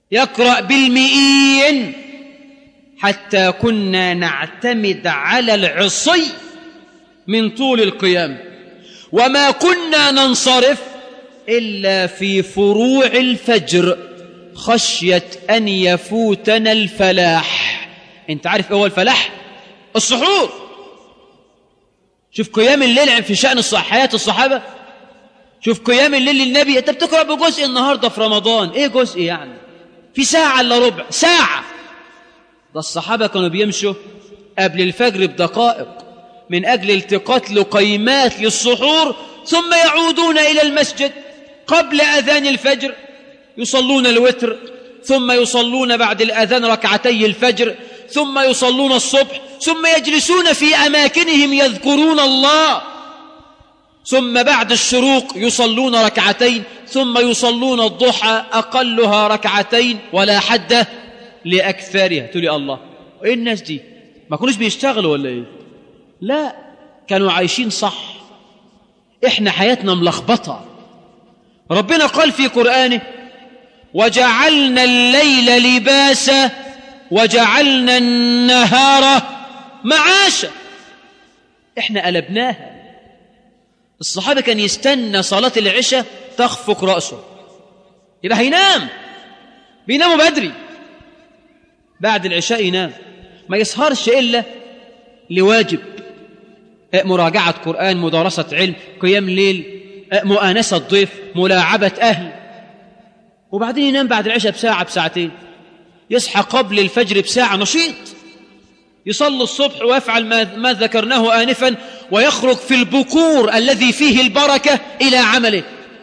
يقرأ بالمئين حتى كنا نعتمد على العصي من طول القيام، وما كنا ننصرف إلا في فروع الفجر خشية أن يفوتنا الفلاح. أنت عارف إيه هو الفلاح؟ السحور. شوف قيام الليل في شأن حياة الصحابة، شوف قيام الليل للنبي. أنت بتقرأ بجزء النهاردة في رمضان، إيه جزء يعني؟ في ساعة إلا ربع ساعة. ده الصحابة كانوا بيمشوا قبل الفجر بدقائق من أجل التقاط لقيمات للسحور، ثم يعودون إلى المسجد قبل أذان الفجر يصلون الوتر، ثم يصلون بعد الأذان ركعتي الفجر، ثم يصلون الصبح، ثم يجلسون في أماكنهم يذكرون الله، ثم بعد الشروق يصلون ركعتين، ثم يصلون الضحى أقلها ركعتين ولا حد لأكثرها. تقول لي الله، وإيه الناس دي؟ ما كانوش بيشتغلوا ولا إيه؟ لا، كانوا عايشين صح. إحنا حياتنا ملخبطة. ربنا قال في قرآنه: وجعلنا الليل لباسا وجعلنا النهار معاشا. إحنا قلبناها. الصحابة كان يستنى صلاة العشاء تخفق رأسه، يبقى هينام، بيناموا بدري، بعد العشاء ينام، ما يسهرش إلا لواجب، مراجعة قرآن، مدارسة علم، قيام ليل، مؤانسة ضيف، ملاعبة أهل، وبعدين ينام بعد العشاء بساعة بساعتين، يصحى قبل الفجر بساعة نشيط، يصلي الصبح ويفعل ما ذكرناه آنفا، ويخرج في البكور الذي فيه البركة إلى عمله.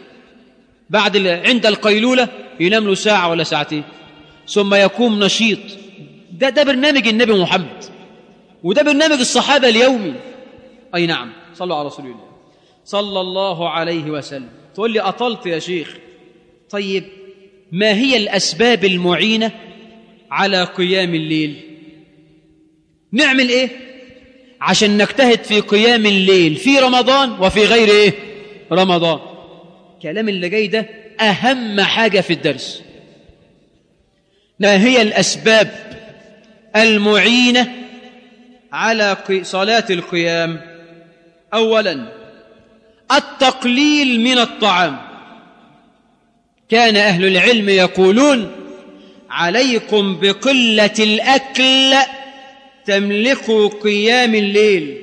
عند القيلولة ينام له ساعة ولا ساعتين، ثم يقوم نشيط. ده برنامج النبي محمد، وده برنامج الصحابة اليومي. أي نعم، صلوا على رسول الله صلى الله عليه وسلم. تقول لي أطلت يا شيخ. طيب، ما هي الأسباب المعينة على قيام الليل؟ نعمل إيه عشان نجتهد في قيام الليل في رمضان وفي غير إيه رمضان؟ كلام اللي جاي ده أهم حاجة في الدرس. ما هي الأسباب المعينة على صلاة القيام؟ أولا، التقليل من الطعام. كان أهل العلم يقولون: عليكم بقلة الأكل تملكوا قيام الليل.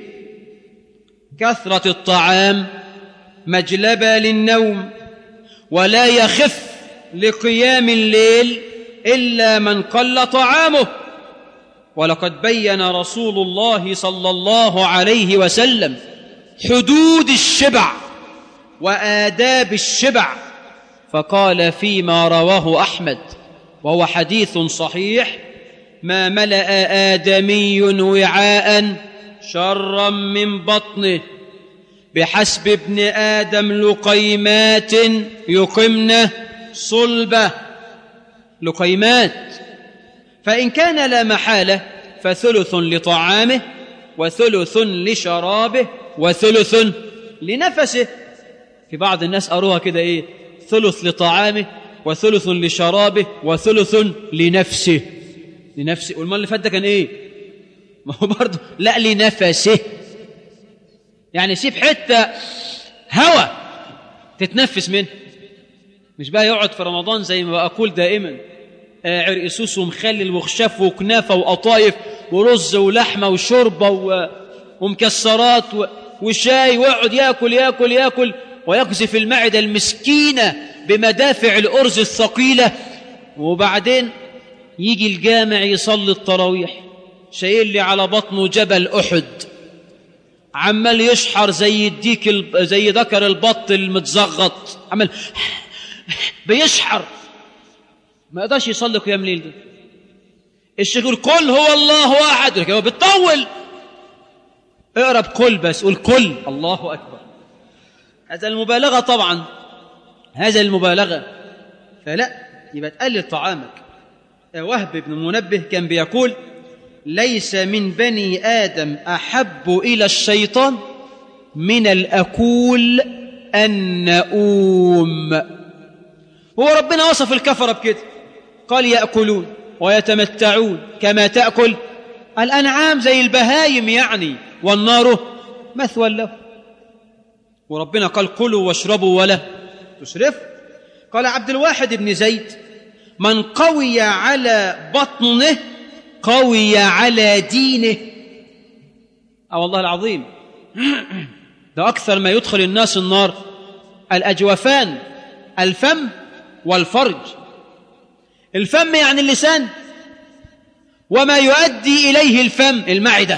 كثرة الطعام مجلبة للنوم، ولا يخف لقيام الليل إلا من قل طعامه. ولقد بين رسول الله صلى الله عليه وسلم حدود الشبع وآداب الشبع، فقال فيما رواه أحمد وهو حديث صحيح: ما ملأ آدمي وعاء شرا من بطنه، بحسب ابن آدم لقيمات يقمن صلبه. لقيمات، فإن كان لا محالة فثلث لطعامه وثلث لشرابه وثلث لنفسه. في بعض الناس قروها كده إيه؟ ثلث لطعامه وثلث لشرابه وثلث لنفسه. والمال اللي فات ده كان إيه؟ ما هو برضه لا، لنفسه، يعني سيب حتة هوا تتنفس منه، مش بقى يقعد في رمضان زي ما بقول دائما عرق سوس ومخلل وخشاف وكنافة وقطايف ورز ولحمة وشوربة ومكسرات وشاي، ويقعد ياكل ويقذف المعدة المسكينة بمدافع الأرز الثقيلة، وبعدين يجي الجامع يصلي التراويح شايل لي على بطنه جبل أحد، عمال يشحر زي الديك زي ذكر البط المتزغط، عمال بيشحر، ما يقدرش يصلي قيام ليل. ده الشيخ يقول: قل هو الله أحد، هو بتطول، اقرب قل بس، قل قل الله أكبر. هذا المبالغة طبعا، هذا المبالغة، فلا، يبقى تقلل طعامك. وهب بن المنبه كان بيقول: ليس من بني آدم أحب إلى الشيطان من الأكول النؤوم. هو ربنا وصف الكفرة بكده، قال يأكلون ويتمتعون كما تأكل الأنعام زي البهايم يعني، والنار مثوى له. وربنا قال كلوا واشربوا ولا تسرفوا. قال عبد الواحد بن زيد من قوي على بطنه قوي على دينه. والله العظيم ده أكثر ما يدخل الناس النار الأجوفان، الفم والفرج. الفم يعني اللسان، وما يؤدي إليه الفم المعدة.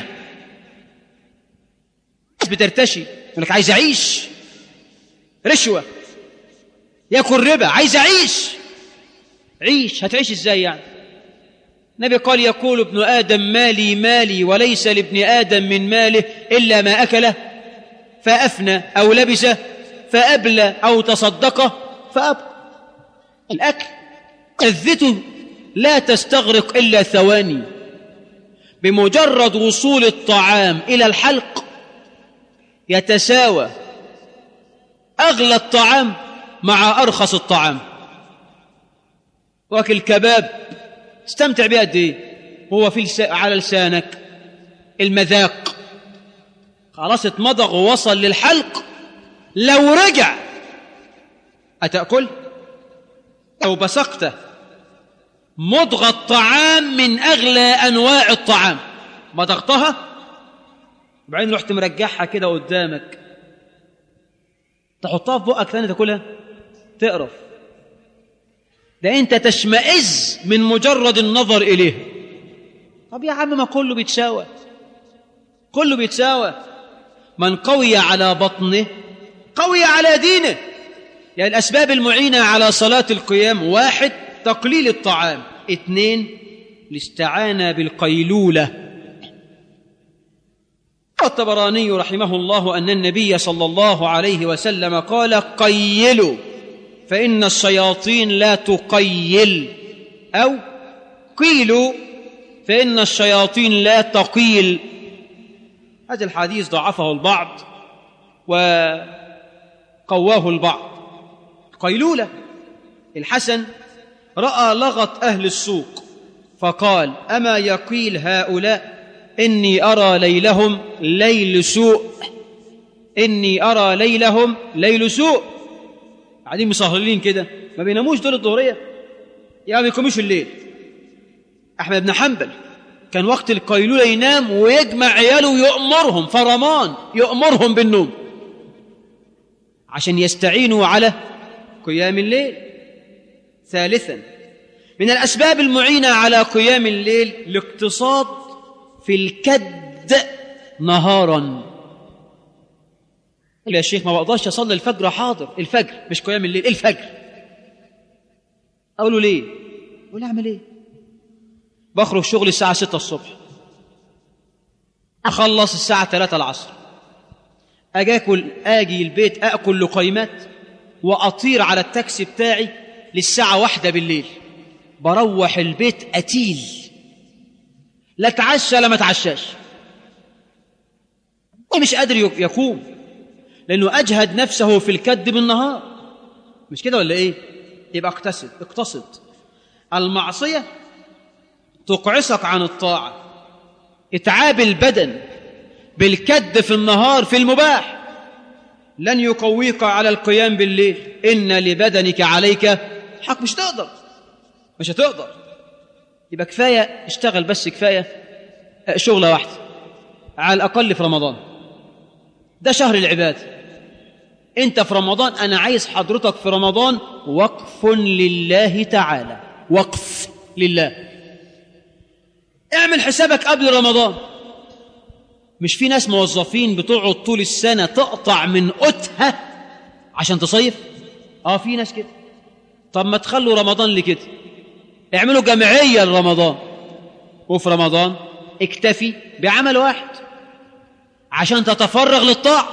بترتشي يقول لك عايز أعيش، رشوة، يأكل ربا، عايز أعيش. عيش، هتعيش إزاي يعني؟ النبي قال يقول ابن آدم مالي مالي وليس لابن آدم من ماله إلا ما أكله فأفنى أو لبسه فأبلى أو تصدقه فأبقى. الأكل لذته لا تستغرق إلا ثواني. بمجرد وصول الطعام إلى الحلق يتساوى أغلى الطعام مع أرخص الطعام. واكل كباب استمتع بيه قد ايه هو على لسانك المذاق، خلاص اتمضغ ووصل للحلق. لو رجع أتأكل؟ أو بسقته مضغ الطعام من أغلى أنواع الطعام، مضغتها وبعدين رحت مرجعها كده قدامك، تحطها في بقك ثاني تاكلها تقرف. ده أنت تشمئز من مجرد النظر إليه. طب يا عم ما كله بيتساوى، كله بيتساوى. من قوي على بطنه قوي على دينه. يعني الأسباب المعينة على صلاة القيام: 1 تقليل الطعام، 2 الاستعانة بالقيلولة. الطبراني رحمه الله أن النبي صلى الله عليه وسلم قال: قيلوا فإن الشياطين لا تقيل، أو قيلوا فإن الشياطين لا تقيل. هذا الحديث ضعفه البعض وقواه البعض. قيلولة: الحسن رأى لغط أهل السوق فقال: أما يقيل هؤلاء إني أرى ليلهم ليل سوء، إني أرى ليلهم ليل سوء. قاعدين مسهرين كده ما بيناموش دول الظهرية، يا ما بيقوموش الليل. أحمد بن حنبل كان وقت القيلولة ينام ويجمع عياله ويأمرهم فرمان، يأمرهم بالنوم عشان يستعينوا على قيام الليل. 3 من الأسباب المعينة على قيام الليل الاقتصاد في الكد نهارا. يا شيخ ما بقدرش أصلي الفجر. حاضر، الفجر مش قيام الليل، الفجر. أقول له ليه؟ أقول أعمل إيه؟ بخرج شغل الساعة 6 الصبح، أخلص الساعة 3 العصر، أجي البيت أكل لقيمات وأطير على التاكسي بتاعي للساعة 1 بالليل. بروح البيت أتيل، لا تعشى لا ما تعشاش، ومش قادر يقوم لأنه أجهد نفسه في الكد بالنهار. مش كده ولا إيه؟ يبقى اقتصد. المعصية تقعصك عن الطاعة. اتعاب البدن بالكد في النهار في المباح لن يقويك على القيام بالليل. إن لبدنك عليك حق. مش هتقدر. يبقى كفاية اشتغل، بس كفاية شغلة واحدة على الأقل في رمضان. ده شهر العباد. انت في رمضان، أنا عايز حضرتك في رمضان وقف لله تعالى، وقف لله. اعمل حسابك قبل رمضان. مش في ناس موظفين بتقعد طول السنة تقطع من قوتها عشان تصيف؟ في ناس كده. طب ما تخلوا رمضان لكده، اعملوا جمعية لرمضان، وفي رمضان اكتفي بعمل واحد عشان تتفرغ للطاعة.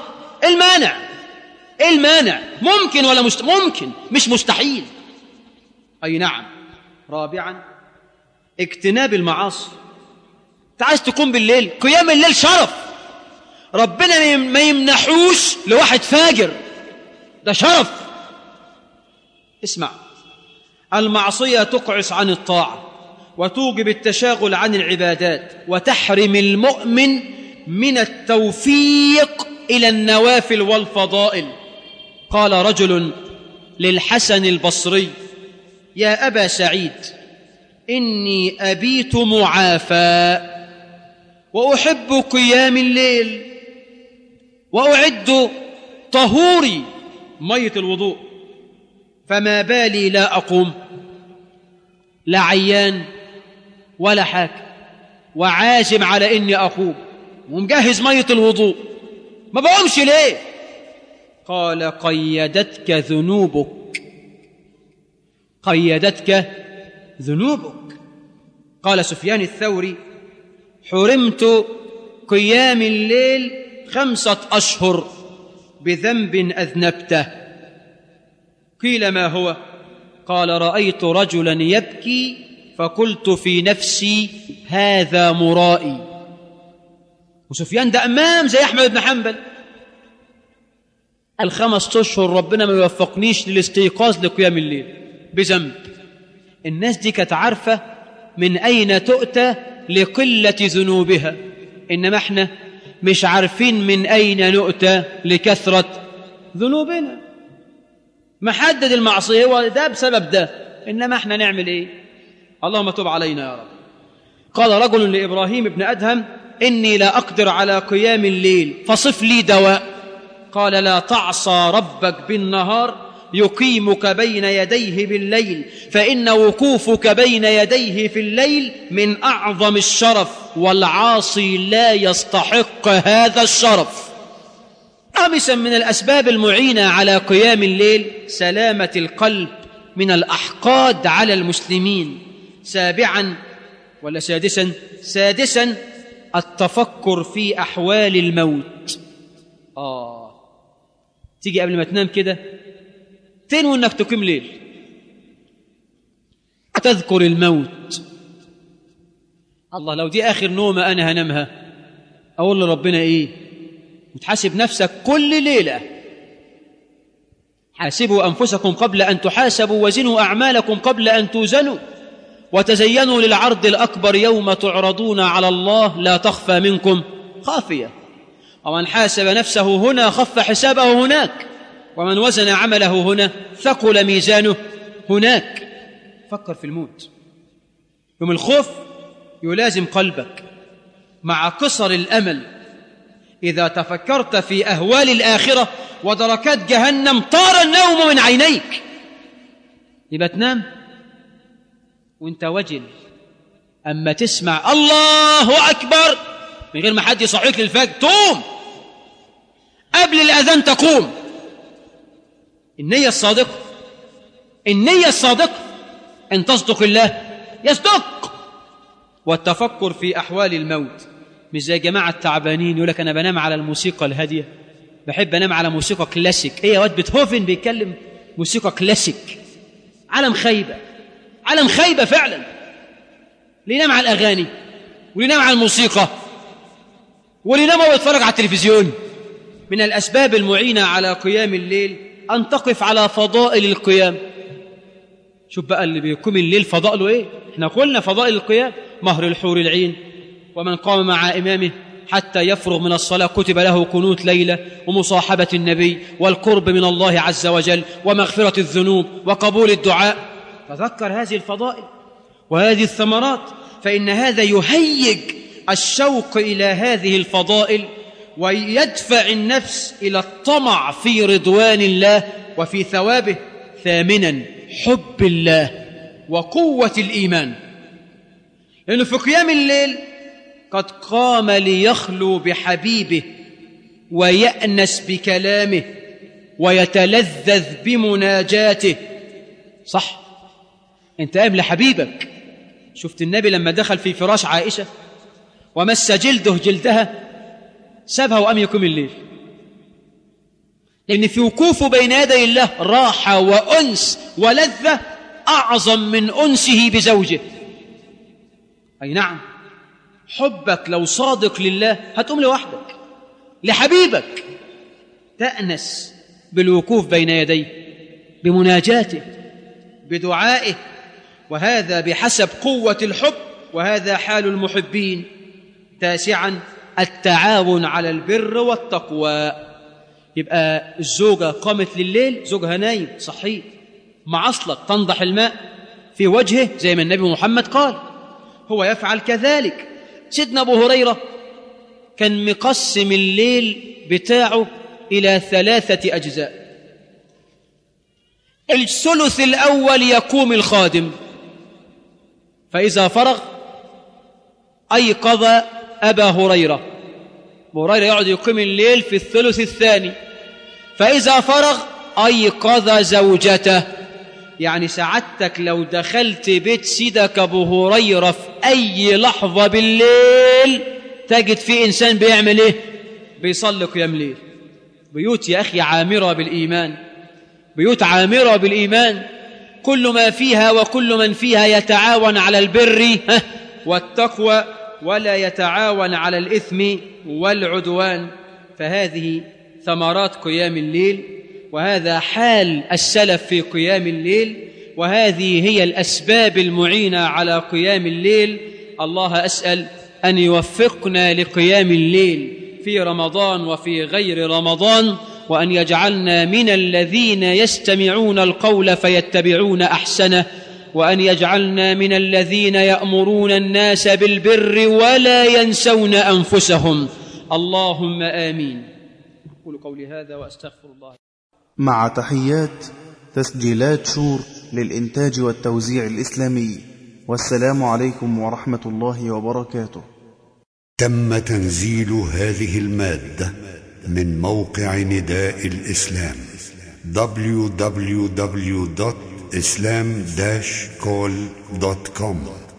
المانع ممكن ولا ممكن، مش مستحيل. أي نعم. 4 اجتناب المعاصي. انت عايز تقوم بالليل، قيام الليل شرف ربنا ما يمنحوش لواحد فاجر، ده شرف. اسمع، المعصية تقعس عن الطاعة وتوجب التشاغل عن العبادات وتحرم المؤمن من التوفيق إلى النوافل والفضائل. قال رجل للحسن البصري: يا أبا سعيد، إني أبيت معافى وأحب قيام الليل وأعد طهوري مية الوضوء، فما بالي لا أقوم؟ لا عيان ولا حاجة، وعازم على إني أقوم ومجهز مية الوضوء، ما بقومش ليه؟ قال: قيدتك ذنوبك، قيدتك ذنوبك. قال سفيان الثوري: حرمت قيام الليل 5 أشهر بذنب أذنبته. قيل: ما هو؟ قال: رأيت رجلا يبكي فقلت في نفسي هذا مرائي. وسفيان ده أمام زي أحمد بن حنبل. 5 أشهر ربنا ما يوفقنيش للاستيقاظ لقيام الليل بذنب. الناس دي كانت عارفة من أين تؤتى لقلة ذنوبها، إنما احنا مش عارفين من أين نؤتى لكثرة ذنوبنا. محدد المعصية هو ده بسبب ده، إنما احنا نعمل إيه؟ اللهم تب علينا يا رب. قال رجل لإبراهيم بن أدهم: إني لا أقدر على قيام الليل فصف لي دواء. قال: لا تعصى ربك بالنهار يقيمك بين يديه بالليل، فإن وقوفك بين يديه في الليل من أعظم الشرف، والعاصي لا يستحق هذا الشرف. خامسا من الأسباب المعينة على قيام الليل سلامة القلب من الأحقاد على المسلمين. سادسا التفكر في أحوال الموت. تيجي قبل ما تنام كده تنوي انك تقيم ليل، تذكر الموت. الله، لو دي آخر نومة أنا هنامها أقول لربنا إيه؟ وتحاسب نفسك كل ليلة: حاسبوا أنفسكم قبل أن تحاسبوا، وزنوا أعمالكم قبل أن توزنوا، وتزينوا للعرض الأكبر يوم تعرضون على الله لا تخفى منكم خافية. ومن حاسب نفسه هنا خف حسابه هناك، ومن وزن عمله هنا ثقل ميزانه هناك. فكر في الموت. يوم الخوف يلازم قلبك مع قصر الأمل. إذا تفكرت في أهوال الآخرة ودركات جهنم طار النوم من عينيك. يبقى تنام وانت وجل، أما تسمع الله أكبر من غير ما حد يصحيك للفجر تقوم، قبل الأذان تقوم. النية الصادقة إن تصدق الله يصدق. والتفكر في أحوال الموت، مش زي جماعة التعبانين يقول لك أنا بنام على الموسيقى الهادية، بحب أنام على موسيقى كلاسيك. إيه يا واد، بيتهوفن بيتكلم موسيقى كلاسيك؟ عالم خيبة فعلا. اللي ينام على الأغاني، واللي ينام على الموسيقى، واللي ينام ويتفرج على التلفزيون. من الأسباب المعينة على قيام الليل أن تقف على فضائل القيام. شوف بقى اللي بيقوم الليل فضائله إيه؟ احنا قلنا فضائل القيام: مهر الحور العين، ومن قام مع إمامه حتى يفرغ من الصلاة كتب له قنوت ليلة، ومصاحبة النبي، والقرب من الله عز وجل، ومغفرة الذنوب، وقبول الدعاء. تذكر هذه الفضائل وهذه الثمرات، فإن هذا يهيج الشوق إلى هذه الفضائل ويدفع النفس إلى الطمع في رضوان الله وفي ثوابه. ثامنا حب الله وقوة الإيمان، لأنه في قيام الليل قد قام ليخلو بحبيبه ويأنس بكلامه ويتلذذ بمناجاته. صح، انت قام لحبيبك. شفت النبي لما دخل في فراش عائشة ومس جلدها سابها وقام يقوم الليل، لأن في وقوفه بين يدي الله راحة وأنس ولذة أعظم من أنسه بزوجه. أي نعم، حبك لو صادق لله هتقوم لوحدك لحبيبك، تأنس بالوقوف بين يديه بمناجاته بدعائه، وهذا بحسب قوة الحب، وهذا حال المحبين. 9 التعاون على البر والتقوى. يبقى الزوجة قامت لليل، زوجها نايم صحيح، معصلك تنضح الماء في وجهه زي ما النبي محمد قال، هو يفعل كذلك. سيدنا أبو هريرة كان مقسم الليل بتاعه إلى 3 أجزاء. الثلث الأول يقوم الخادم، فإذا فرغ أيقظ أبا هريرة. أبو هريرة يقعد يقيم الليل في الثلث الثاني، فإذا فرغ أيقظ زوجته. يعني سعادتك لو دخلت بيت سيدك أبو هريرة في أي لحظة بالليل تجد فيه إنسان بيعمل إيه؟ بيصلي قيام ليل. بيوت يا أخي عامرة بالإيمان، بيوت عامرة بالإيمان، كل ما فيها وكل من فيها يتعاون على البر والتقوى ولا يتعاون على الإثم والعدوان. فهذه ثمرات قيام الليل، وهذا حال السلف في قيام الليل، وهذه هي الأسباب المعينة على قيام الليل. الله أسأل أن يوفقنا لقيام الليل في رمضان وفي غير رمضان، وأن يجعلنا من الذين يستمعون القول فيتبعون أحسنه، وأن يجعلنا من الذين يأمرون الناس بالبر ولا ينسون أنفسهم. اللهم آمين. أقول قولي هذا وأستغفر الله. مع تحيات تسجيلات شور للإنتاج والتوزيع الإسلامي، والسلام عليكم ورحمة الله وبركاته. تم تنزيل هذه المادة من موقع نداء الإسلام www.islam-call.com